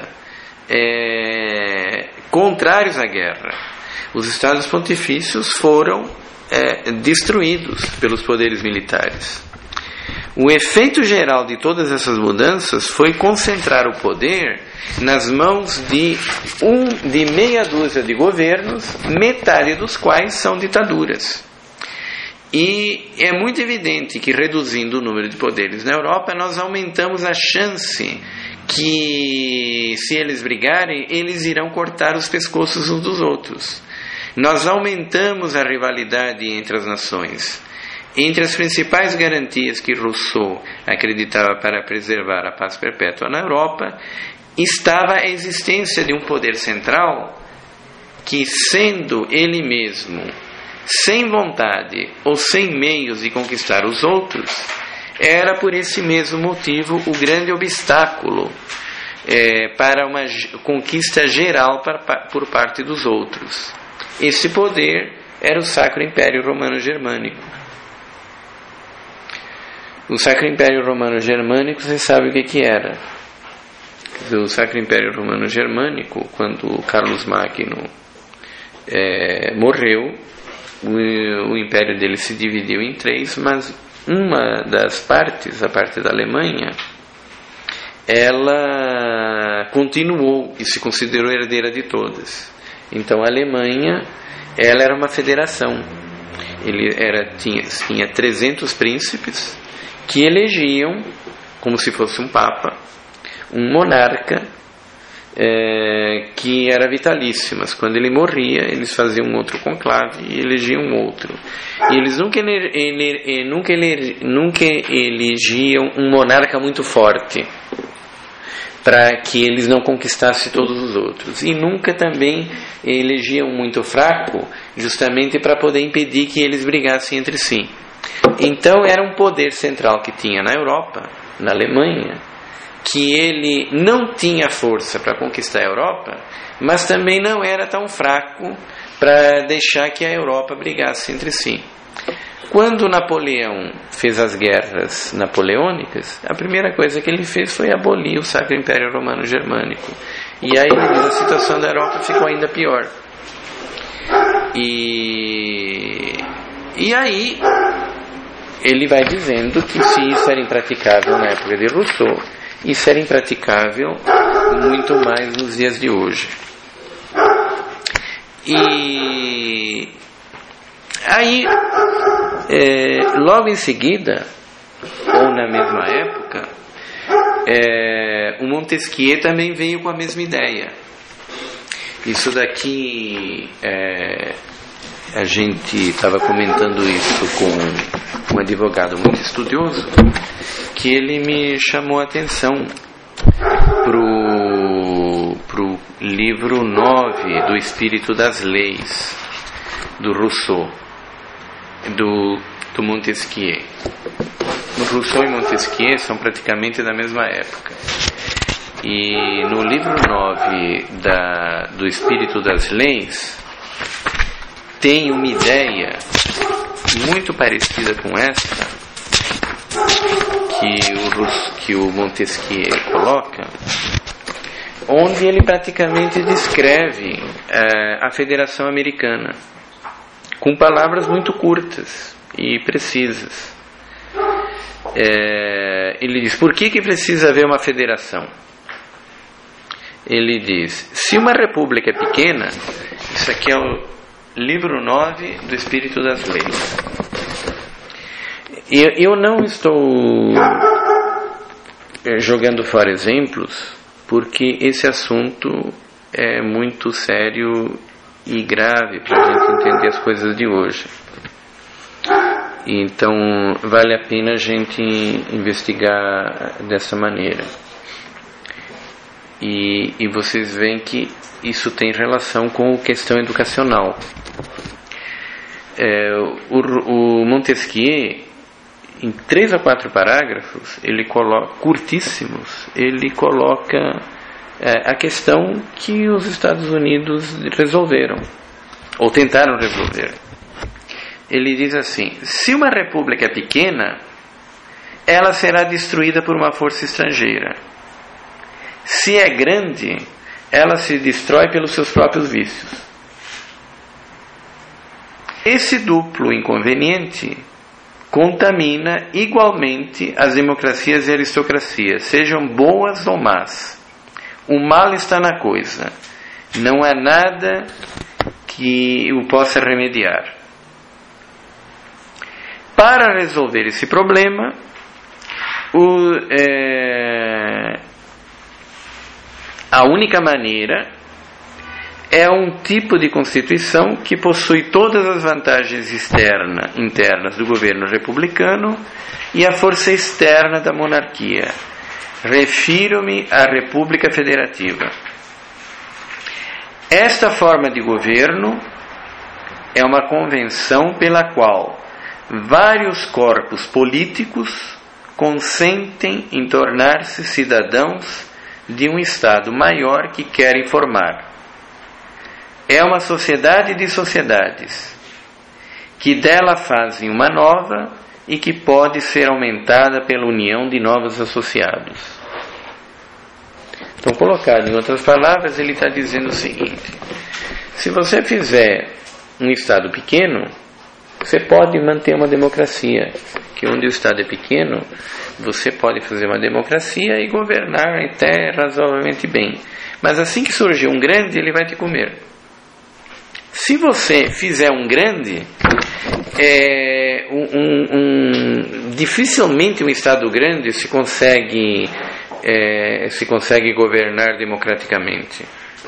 é, contrários à guerra. Os estados pontifícios foram é, destruídos pelos poderes militares. O efeito geral de todas essas mudanças foi concentrar o poder nas mãos de, um, de meia dúzia de governos, metade dos quais são ditaduras. E é muito evidente que, reduzindo o número de poderes na Europa, nós aumentamos a chance que, se eles brigarem, eles irão cortar os pescoços uns dos outros. Nós aumentamos a rivalidade entre as nações. Entre as principais garantias que Rousseau acreditava para preservar a paz perpétua na Europa, estava a existência de um poder central que, sendo ele mesmo sem vontade ou sem meios de conquistar os outros, era por esse mesmo motivo o grande obstáculo é, para uma conquista geral para, por parte dos outros. Esse poder era o Sacro Império Romano Germânico. O Sacro Império Romano Germânico, você sabe o que que era. O Sacro Império Romano Germânico, quando Carlos Magno é, morreu, o, o império dele se dividiu em três, mas uma das partes, a parte da Alemanha, ela continuou e se considerou herdeira de todas. Então a Alemanha, ela era uma federação. Ele era, tinha, tinha trezentos príncipes que elegiam, como se fosse um papa, um monarca é, que era vitalício, mas quando ele morria, eles faziam um outro conclave e elegiam um outro. E eles nunca, ele, ele, nunca, ele, nunca elegiam um monarca muito forte, para que eles não conquistassem todos os outros. E nunca também elegiam muito fraco, justamente para poder impedir que eles brigassem entre si. Então era um poder central que tinha na Europa, na Alemanha, que ele não tinha força para conquistar a Europa, mas também não era tão fraco para deixar que a Europa brigasse entre si. Quando Napoleão fez as guerras napoleônicas, a primeira coisa que ele fez foi abolir o Sacro Império Romano Germânico. E aí a situação da Europa ficou ainda pior. E, e aí ele vai dizendo que se isso era impraticável na época de Rousseau, isso era impraticável muito mais nos dias de hoje. E aí, é, logo em seguida, ou na mesma época, é, o Montesquieu também veio com a mesma ideia. Isso daqui, é, a gente estava comentando isso com um advogado muito estudioso, que ele me chamou a atenção pro, pro livro nove do Espírito das Leis, do Rousseau, do, do Montesquieu. Rousseau e Montesquieu são praticamente da mesma época. E no livro nove da, do Espírito das Leis, tem uma ideia muito parecida com essa que o, que o Montesquieu coloca, onde ele praticamente descreve é, a Federação Americana com palavras muito curtas e precisas. É, ele diz, por que que precisa haver uma federação? Ele diz, se uma república é pequena, isso aqui é o livro nove do Espírito das Leis. Eu, eu não estou jogando fora exemplos, porque esse assunto é muito sério e grave para a gente entender as coisas de hoje. Então vale a pena a gente investigar dessa maneira. E, e vocês veem que isso tem relação com a questão educacional. É, o, o Montesquieu, em três a quatro parágrafos, ele coloca, curtíssimos, ele coloca é, a questão que os Estados Unidos resolveram, ou tentaram resolver. Ele diz assim, se uma república é pequena, ela será destruída por uma força estrangeira. Se é grande, ela se destrói pelos seus próprios vícios. Esse duplo inconveniente contamina igualmente as democracias e aristocracias, sejam boas ou más. O mal está na coisa. Não há nada que o possa remediar. Para resolver esse problema, o, é, a única maneira é um tipo de constituição que possui todas as vantagens externa, internas do governo republicano e a força externa da monarquia. Refiro-me à República Federativa. Esta forma de governo é uma convenção pela qual vários corpos políticos consentem em tornar-se cidadãos de um Estado maior que querem formar. É uma sociedade de sociedades, que dela fazem uma nova e que pode ser aumentada pela união de novos associados. Então, colocado em outras palavras, ele está dizendo o seguinte: se você fizer um Estado pequeno, você pode manter uma democracia, que onde o Estado é pequeno, você pode fazer uma democracia e governar até razoavelmente bem. Mas assim que surgir um grande, ele vai te comer. Se você fizer um grande, é, um, um, um, dificilmente um Estado grande se consegue, é, se consegue governar democraticamente.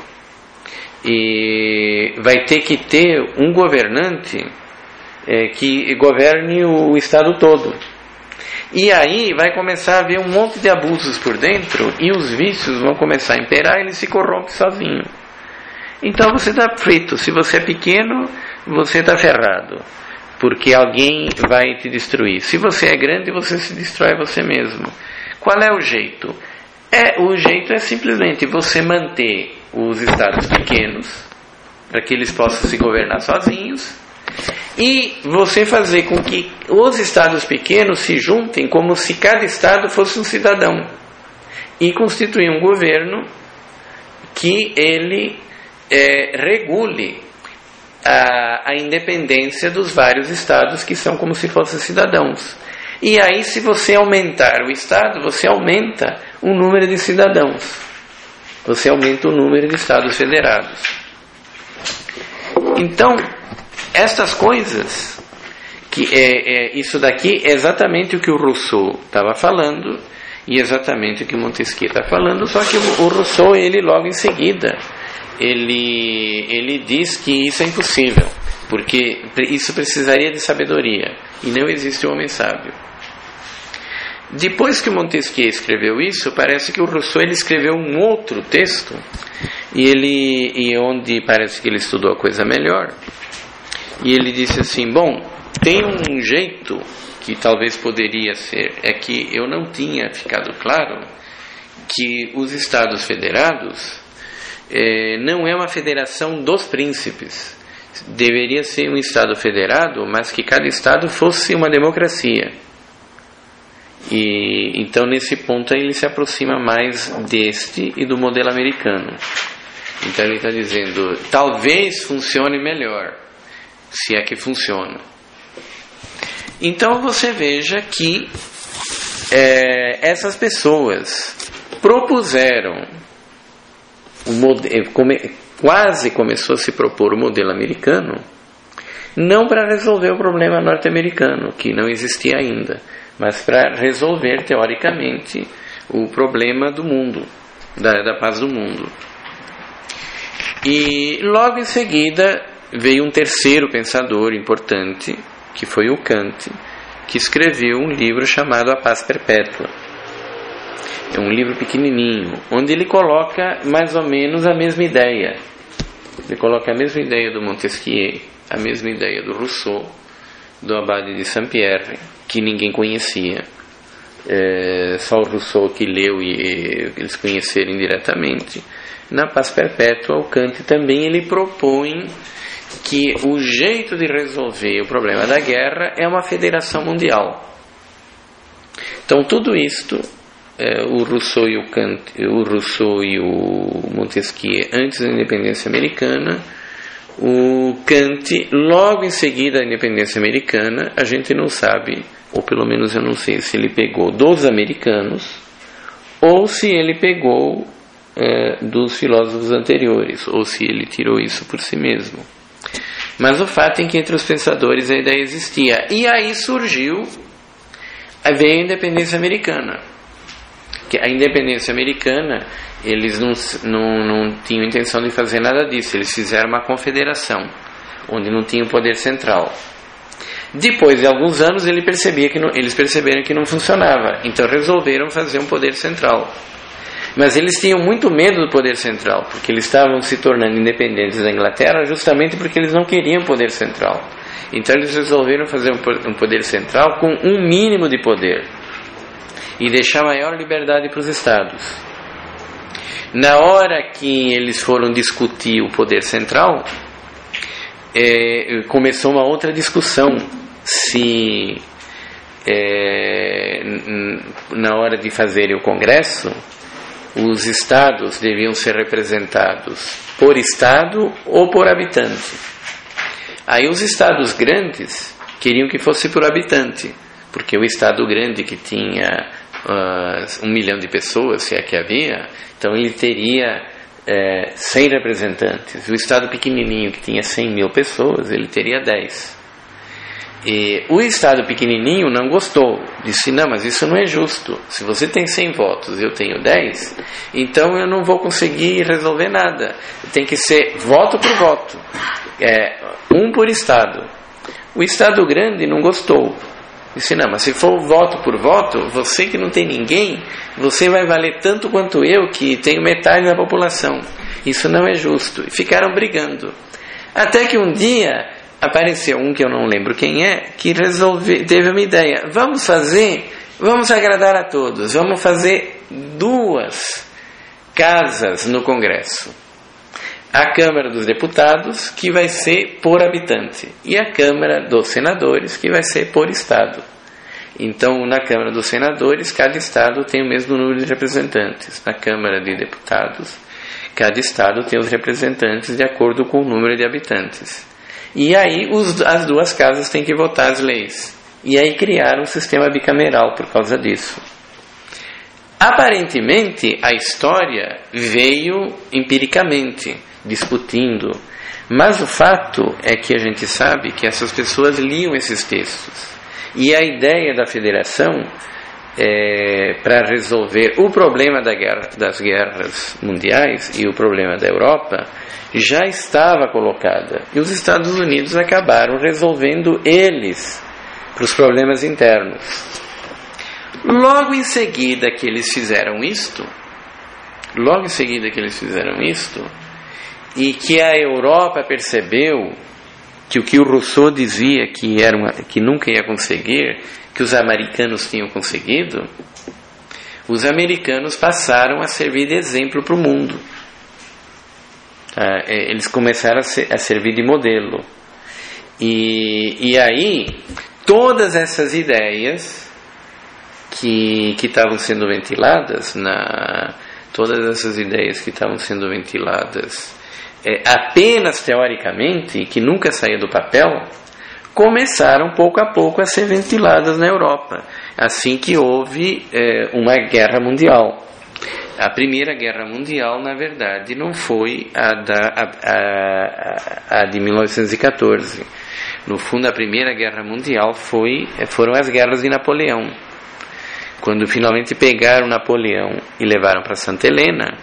E vai ter que ter um governante é, que governe o Estado todo. E aí vai começar a haver um monte de abusos por dentro e os vícios vão começar a imperar e ele se corrompe sozinho. Então você está frito. Se você é pequeno, você está ferrado, porque alguém vai te destruir. Se você é grande, você se destrói você mesmo. Qual é o jeito? É, o jeito é simplesmente você manter os estados pequenos, para que eles possam se governar sozinhos, e você fazer com que os estados pequenos se juntem como se cada estado fosse um cidadão, e constituir um governo que ele é, regule a, a independência dos vários estados que são como se fossem cidadãos. E aí, se você aumentar o estado, você aumenta o número de cidadãos, você aumenta o número de estados federados. Então, estas coisas, que é, é, isso daqui é exatamente o que o Rousseau estava falando e exatamente o que o Montesquieu está falando, só que o, o Rousseau, ele logo em seguida, ele, ele diz que isso é impossível, porque isso precisaria de sabedoria, e não existe homem sábio. Depois que o Montesquieu escreveu isso, parece que o Rousseau ele escreveu um outro texto, e, ele, e onde parece que ele estudou a coisa melhor, e ele disse assim: bom, tem um jeito que talvez poderia ser, é que eu não tinha ficado claro que os Estados Federados eh, não é uma federação dos príncipes, deveria ser um Estado federado, mas que cada Estado fosse uma democracia. E então nesse ponto aí ele se aproxima mais deste e do modelo americano. Então ele está dizendo, talvez funcione melhor, se é que funciona. Então você veja que é, essas pessoas propuseram o modelo, come, quase começou a se propor o modelo americano, não para resolver o problema norte-americano, que não existia ainda, mas para resolver, teoricamente, o problema do mundo, da, da paz do mundo. E logo em seguida veio um terceiro pensador importante, que foi o Kant, que escreveu um livro chamado A Paz Perpétua. É um livro pequenininho, onde ele coloca mais ou menos a mesma ideia. Ele coloca a mesma ideia do Montesquieu, a mesma ideia do Rousseau, do Abade de Saint-Pierre, que ninguém conhecia. É, só o Rousseau que leu e, e eles conheceram indiretamente. Na Paz Perpétua, o Kant também ele propõe que o jeito de resolver o problema da guerra é uma federação mundial. Então tudo isto, é, o Rousseau e o Kant, o Rousseau e o Montesquieu antes da independência americana, o Kant logo em seguida da independência americana, a gente não sabe, ou pelo menos eu não sei se ele pegou dos americanos ou se ele pegou é, dos filósofos anteriores, ou se ele tirou isso por si mesmo. Mas o fato é que entre os pensadores a ideia existia. E aí surgiu, veio a independência americana. Que a independência americana, eles não, não, não tinham intenção de fazer nada disso. Eles fizeram uma confederação, onde não tinha o poder central. Depois de alguns anos, ele percebia que não, eles perceberam que não funcionava. Então resolveram fazer um poder central. Mas eles tinham muito medo do poder central, porque eles estavam se tornando independentes da Inglaterra justamente porque eles não queriam poder central. Então eles resolveram fazer um poder central com um mínimo de poder e deixar maior liberdade para os estados. Na hora que eles foram discutir o poder central, é, começou uma outra discussão se é, na hora de fazerem o Congresso os estados deviam ser representados por estado ou por habitante. Aí os estados grandes queriam que fosse por habitante, porque o estado grande que tinha uh, um milhão de pessoas, se é que havia, então ele teria uh, cem representantes. O estado pequenininho que tinha cem mil pessoas, ele teria dez. E o estado pequenininho não gostou, disse, não, mas isso não é justo, se você tem cem votos e eu tenho dez, então eu não vou conseguir resolver nada, tem que ser voto por voto, é, um por estado. O estado grande não gostou, disse, não, mas se for voto por voto, você que não tem ninguém, você vai valer tanto quanto eu que tenho metade da população, isso não é justo. E ficaram brigando, até que um dia apareceu um que eu não lembro quem é, que resolve, teve uma ideia, vamos fazer, vamos agradar a todos, vamos fazer duas casas no Congresso. A Câmara dos Deputados, que vai ser por habitante, e a Câmara dos Senadores, que vai ser por estado. Então, na Câmara dos Senadores, cada estado tem o mesmo número de representantes. Na Câmara de Deputados, cada estado tem os representantes de acordo com o número de habitantes. E aí os, as duas casas têm que votar as leis. E aí criaram um sistema bicameral por causa disso. Aparentemente, a história veio empiricamente, discutindo. Mas o fato é que a gente sabe que essas pessoas liam esses textos. E a ideia da federação, é, para resolver o problema da guerra, das guerras mundiais e o problema da Europa, já estava colocada. E os Estados Unidos acabaram resolvendo eles para os problemas internos. Logo em seguida que eles fizeram isto, logo em seguida que eles fizeram isto, e que a Europa percebeu que o que o Rousseau dizia que, era uma, que nunca ia conseguir, que os americanos tinham conseguido, os americanos passaram a servir de exemplo para o mundo. Ah, eles começaram a, ser, a servir de modelo. E, e aí, todas essas ideias que que estavam sendo ventiladas, na, todas essas ideias que estavam sendo ventiladas é, apenas teoricamente, que nunca saía do papel, começaram pouco a pouco a ser ventiladas na Europa, assim que houve é, uma guerra mundial. A Primeira Guerra Mundial, na verdade, não foi a, da, a, a, a de mil novecentos e catorze. No fundo, a Primeira Guerra Mundial foi, foram as guerras de Napoleão. Quando finalmente pegaram Napoleão e levaram para Santa Helena,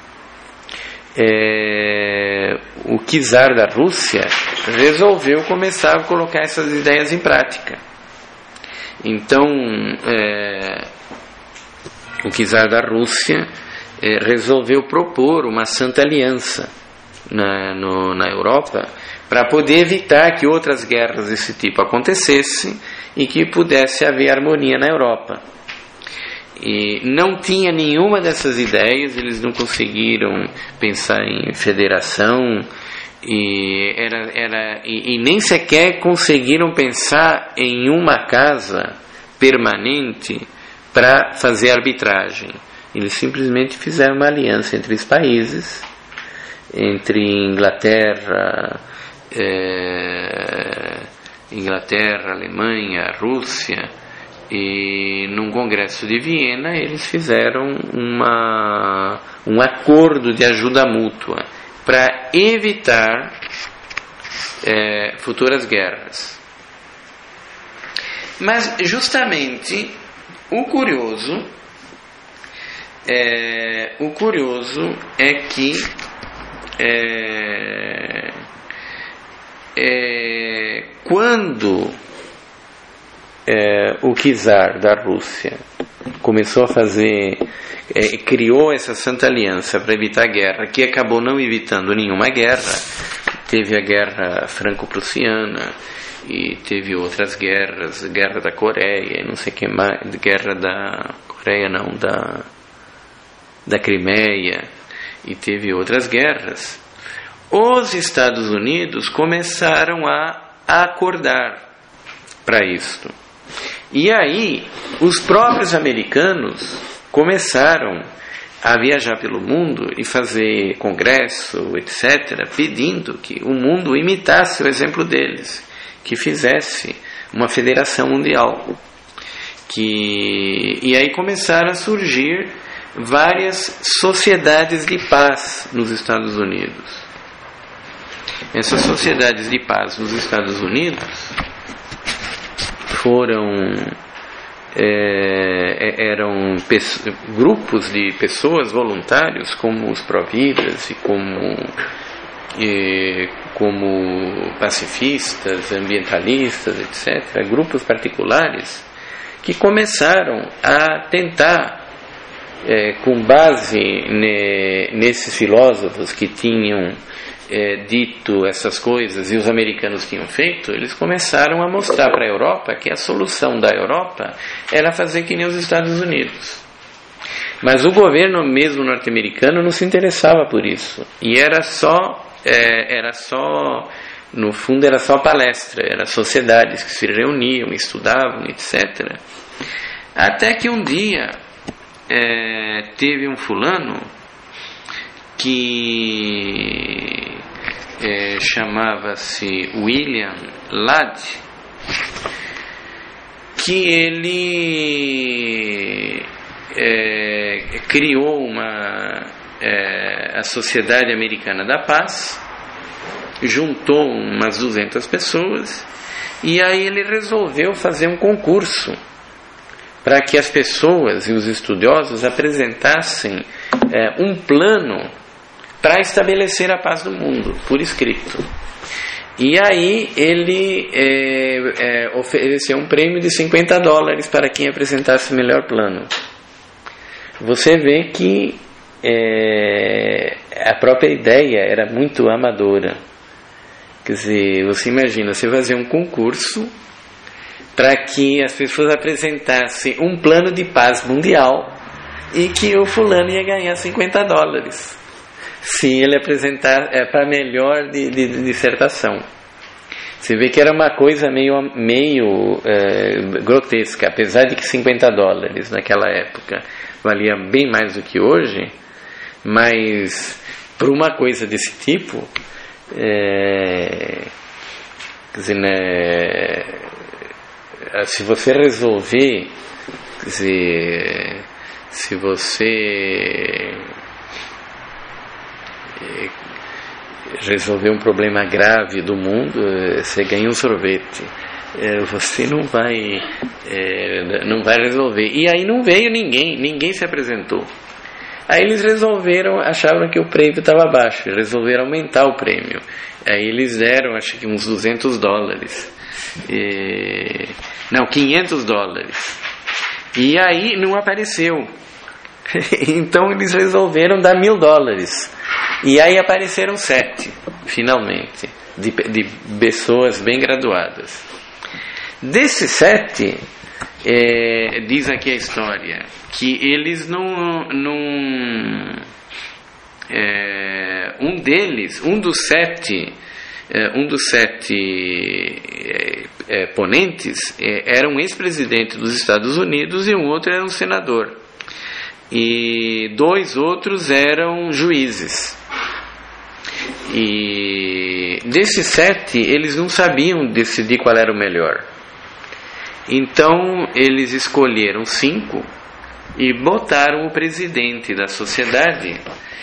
é, o czar da Rússia resolveu começar a colocar essas ideias em prática. Então, é, o czar da Rússia é, resolveu propor uma Santa Aliança na, no, na Europa para poder evitar que outras guerras desse tipo acontecessem e que pudesse haver harmonia na Europa. E não tinha nenhuma dessas ideias, eles não conseguiram pensar em federação e, era, era, e, e nem sequer conseguiram pensar em uma casa permanente para fazer arbitragem. Eles simplesmente fizeram uma aliança entre os países, entre Inglaterra, é, Inglaterra, Alemanha, Rússia, e num congresso de Viena eles fizeram uma, um acordo de ajuda mútua para evitar é, futuras guerras. Mas justamente o curioso é, o curioso é que é, é, quando é, o czar da Rússia começou a fazer, é, criou essa Santa Aliança para evitar a guerra, que acabou não evitando nenhuma guerra. Teve a guerra franco-prussiana e teve outras guerras, guerra da Coreia, não sei o que mais, guerra da Coreia não, da da Crimeia, e teve outras guerras. os Estados Unidos começaram a acordar para isto. E aí, os próprios americanos começaram a viajar pelo mundo e fazer congresso, etcétera, pedindo que o mundo imitasse o exemplo deles, que fizesse uma federação mundial. Que... E aí começaram a surgir várias sociedades de paz nos Estados Unidos. Essas sociedades de paz nos Estados Unidos foram é, eram pe- grupos de pessoas voluntários, como os Providas e como e, como pacifistas, ambientalistas, etcétera, grupos particulares que começaram a tentar, é, com base ne, nesses filósofos que tinham É, dito essas coisas e os americanos tinham feito, eles começaram a mostrar para a Europa que a solução da Europa era fazer que nem os Estados Unidos. Mas o governo mesmo norte-americano não se interessava por isso, e era só é, era só no fundo era só palestra, eram sociedades que se reuniam, estudavam, etcétera. Até que um dia é, teve um fulano que é, chamava-se William Ladd, que ele é, criou uma, é, a Sociedade Americana da Paz, juntou umas duzentas pessoas, e aí ele resolveu fazer um concurso para que as pessoas e os estudiosos apresentassem é, um plano para estabelecer a paz do mundo, por escrito. E aí ele é, é, ofereceu um prêmio de cinquenta dólares para quem apresentasse o melhor plano. Você vê que é, a própria ideia era muito amadora. Quer dizer, você imagina, você fazer um concurso para que as pessoas apresentassem um plano de paz mundial e que o fulano ia ganhar cinquenta dólares. Se ele apresentar é, para melhor de, de, de dissertação. Você vê que era uma coisa meio, meio é, grotesca, apesar de que cinquenta dólares naquela época valia bem mais do que hoje, mas por uma coisa desse tipo, é, quer dizer, né, se você resolver, quer dizer, se você resolver um problema grave do mundo, você ganha um sorvete, você não vai não vai resolver. E aí não veio ninguém, ninguém se apresentou. Aí eles resolveram, achavam que o prêmio estava baixo, resolveram aumentar o prêmio. Aí eles deram, acho que uns duzentos dólares, e, não, quinhentos dólares, e aí não apareceu. Então eles resolveram dar mil dólares. E aí apareceram sete, finalmente, de, de pessoas bem graduadas. Desses sete, é, diz aqui a história, que eles não... não é, um deles, um dos sete, é, um dos sete é, é, ponentes é, era um ex-presidente dos Estados Unidos e um outro era um senador. E dois outros eram juízes. E desses sete, eles não sabiam decidir qual era o melhor. Então eles escolheram cinco e botaram o presidente da sociedade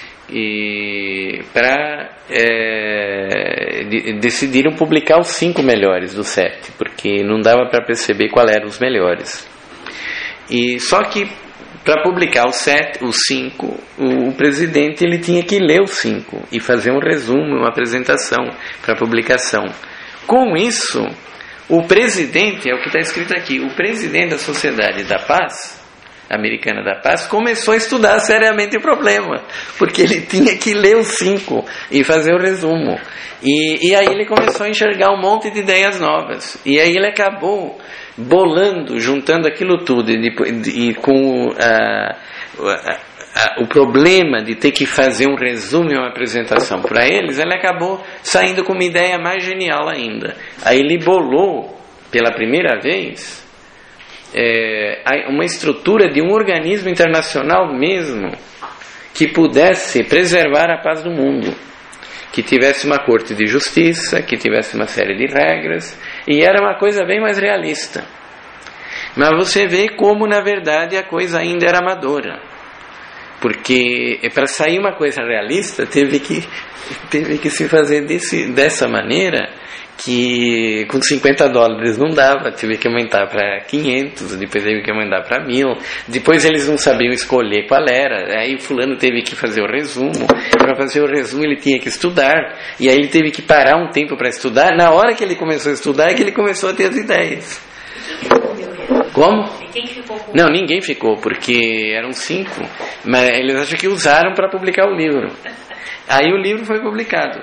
e para é, de, decidiram publicar os cinco melhores dos sete, porque não dava para perceber qual eram os melhores. E só que para publicar os sete, os cinco, o, o presidente ele tinha que ler os cinco e fazer um resumo, uma apresentação para publicação. Com isso, o presidente, é o que está escrito aqui, o presidente da Sociedade da Paz, Americana da Paz, começou a estudar seriamente o problema, porque ele tinha que ler os cinco e fazer o resumo. E, e aí ele começou a enxergar um monte de ideias novas. E aí ele acabou bolando, juntando aquilo tudo, e, e com a, a, a, o problema de ter que fazer um resumo e uma apresentação para eles, ele acabou saindo com uma ideia mais genial ainda. Aí ele bolou, pela primeira vez, é, uma estrutura de um organismo internacional mesmo, que pudesse preservar a paz do mundo, que tivesse uma corte de justiça, que tivesse uma série de regras, e era uma coisa bem mais realista. Mas você vê como, na verdade, a coisa ainda era amadora. Porque para sair uma coisa realista, teve que, teve que se fazer desse, dessa maneira, que com cinquenta dólares não dava, teve que aumentar para quinhentos, depois teve que aumentar para mil, depois eles não sabiam escolher qual era, aí o fulano teve que fazer o resumo, para fazer o resumo ele tinha que estudar, e aí ele teve que parar um tempo para estudar. Na hora que ele começou a estudar é que ele começou a ter as ideias. Como? Não, ninguém ficou, porque eram cinco, mas eles acham que usaram para publicar o livro. Aí o livro foi publicado.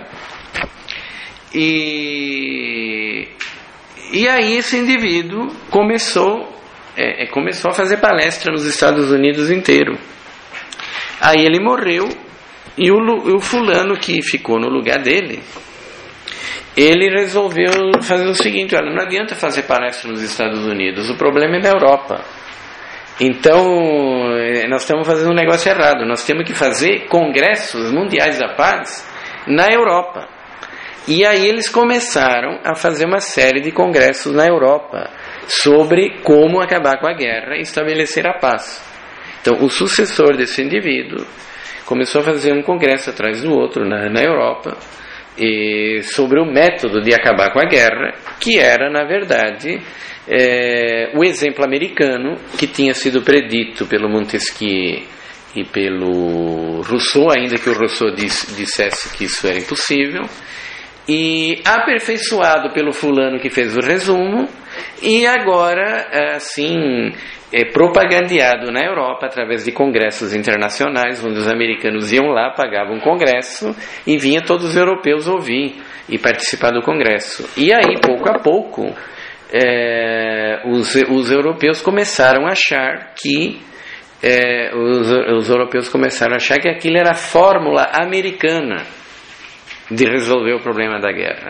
E, e aí esse indivíduo começou, é, começou a fazer palestra nos Estados Unidos inteiro. Aí ele morreu, e o, o fulano que ficou no lugar dele, ele resolveu fazer o seguinte: olha, não adianta fazer palestra nos Estados Unidos, o problema é na Europa. Então nós estamos fazendo um negócio errado, nós temos que fazer congressos mundiais da paz na Europa. E aí eles começaram a fazer uma série de congressos na Europa sobre como acabar com a guerra e estabelecer a paz. Então o sucessor desse indivíduo começou a fazer um congresso atrás do outro na, na Europa, e sobre o método de acabar com a guerra, que era, na verdade, é, o exemplo americano que tinha sido predito pelo Montesquieu e pelo Rousseau, ainda que o Rousseau diz, dissesse que isso era impossível, e aperfeiçoado pelo fulano que fez o resumo, e agora, assim, é, propagandeado na Europa através de congressos internacionais, onde os americanos iam lá, pagavam um congresso, e vinha todos os europeus ouvir e participar do congresso. E aí, pouco a pouco, é, os, os europeus começaram a achar que é, os, os europeus começaram a achar que aquilo era a fórmula americana de resolver o problema da guerra.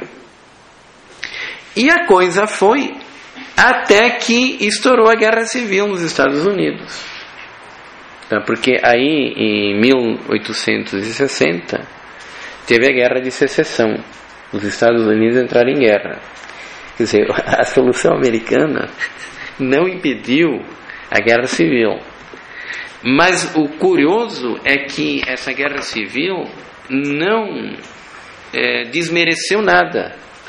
E a coisa foi até que estourou a Guerra Civil nos Estados Unidos. Tá? Porque aí, em mil oitocentos e sessenta, teve a Guerra de Secessão. Os Estados Unidos entraram em guerra. Quer dizer, a solução americana não impediu a Guerra Civil. Mas o curioso é que essa Guerra Civil não É, desmereceu nada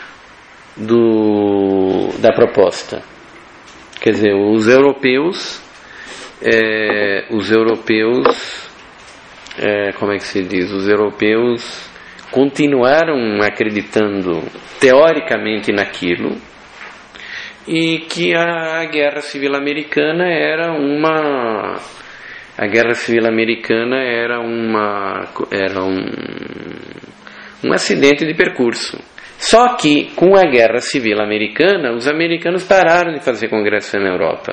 do, da proposta. Quer dizer, os europeus é, os europeus é, como é que se diz? Os europeus continuaram acreditando teoricamente naquilo, e que a Guerra Civil Americana era uma a Guerra Civil Americana era uma era um um acidente de percurso. Só que com a Guerra Civil Americana, os americanos pararam de fazer congresso na Europa.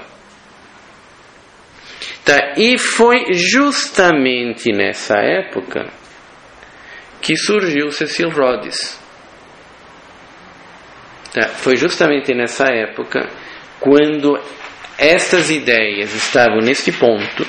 Tá? E foi justamente nessa época que surgiu Cecil Rhodes. Tá? Foi justamente nessa época, quando estas ideias estavam neste ponto,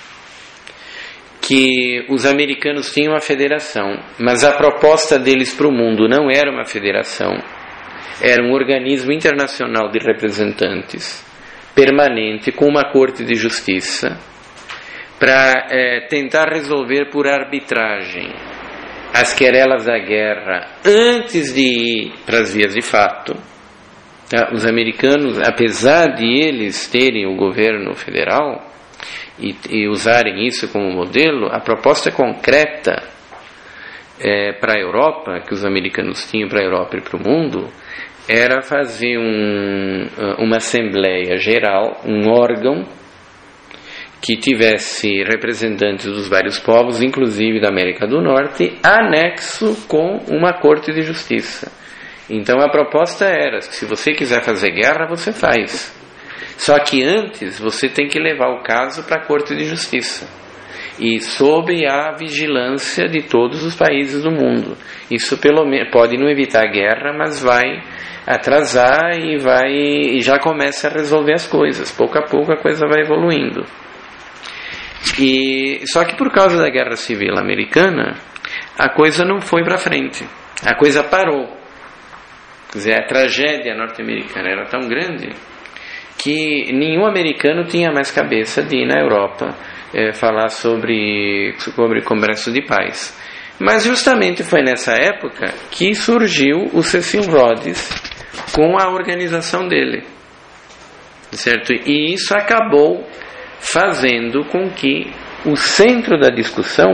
que os americanos tinham uma federação, mas a proposta deles para o mundo não era uma federação, era um organismo internacional de representantes, permanente, com uma corte de justiça, para é, tentar resolver por arbitragem as querelas da guerra antes de ir para as vias de fato. Tá? Os americanos, apesar de eles terem o governo federal, E, e usarem isso como modelo, a proposta concreta é, para a Europa, que os americanos tinham para a Europa e para o mundo, era fazer um, uma Assembleia Geral, um órgão que tivesse representantes dos vários povos, inclusive da América do Norte, anexo com uma Corte de Justiça. Então a proposta era que, se você quiser fazer guerra, você faz. Só que antes você tem que levar o caso para a Corte de Justiça. e sob a vigilância de todos os países do mundo. Isso pelo menos pode não evitar a guerra, mas vai atrasar e vai e já começa a resolver as coisas. Pouco a pouco a coisa vai evoluindo. E só que por causa da Guerra Civil Americana, a coisa não foi para frente. A coisa parou. Quer dizer, a tragédia norte-americana era tão grande que nenhum americano tinha mais cabeça de ir na Europa é, falar sobre, sobre Congresso de Paz. Mas justamente foi nessa época que surgiu o Cecil Rhodes com a organização dele, certo? E isso acabou fazendo com que o centro da discussão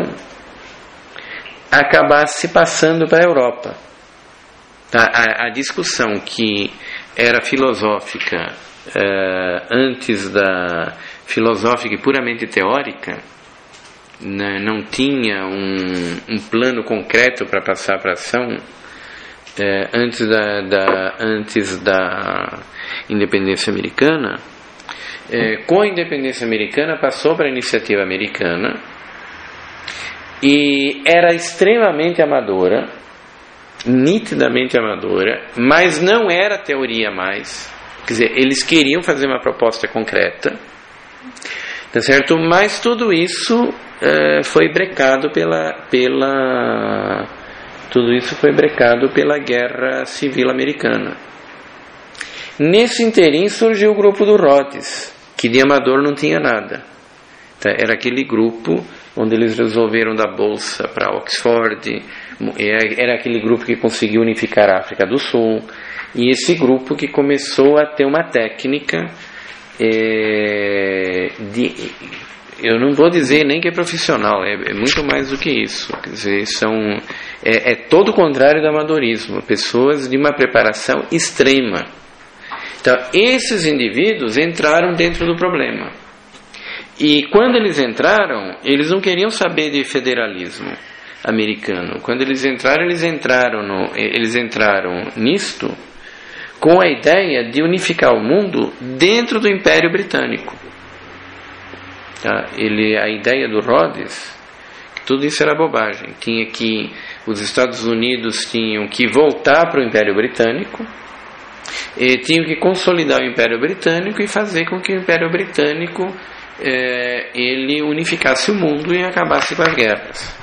acabasse passando para a Europa. Tá? A, a discussão que era filosófica uh, antes da filosófica e puramente teórica, né, não tinha um, um plano concreto para passar para a ação, uh, antes, da, da, antes da independência americana. Uh, com a independência americana passou para a iniciativa americana e era extremamente amadora, nitidamente amadora, mas não era teoria mais. Quer dizer, eles queriam fazer uma proposta concreta, tá certo? Mas tudo isso é, foi brecado pela, pela tudo isso foi brecado pela Guerra Civil Americana. Nesse interim surgiu o grupo do Rhodes, que de amador não tinha nada. Tá? Era aquele grupo onde eles resolveram dar bolsa para Oxford, era aquele grupo que conseguiu unificar a África do Sul, e esse grupo que começou a ter uma técnica é, de, eu não vou dizer nem que é profissional, é, é muito mais do que isso. Quer dizer, são, é, é todo o contrário do amadorismo, pessoas de uma preparação extrema. Então, esses indivíduos entraram dentro do problema. E quando eles entraram, eles não queriam saber de federalismo americano. Quando eles entraram, eles entraram, no, eles entraram nisto com a ideia de unificar o mundo dentro do Império Britânico. Tá? Ele, a ideia do Rhodes, que tudo isso era bobagem. Tinha que, os Estados Unidos tinham que voltar para o Império Britânico, e tinham que consolidar o Império Britânico e fazer com que o Império Britânico é, ele unificasse o mundo e acabasse com as guerras.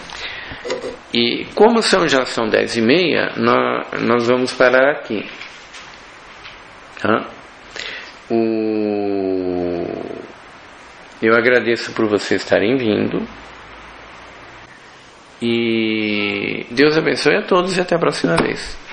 E como são, já são dez e meia, nós, nós vamos parar aqui. Tá? O... Eu agradeço por vocês estarem vindo. E Deus abençoe a todos e até a próxima vez.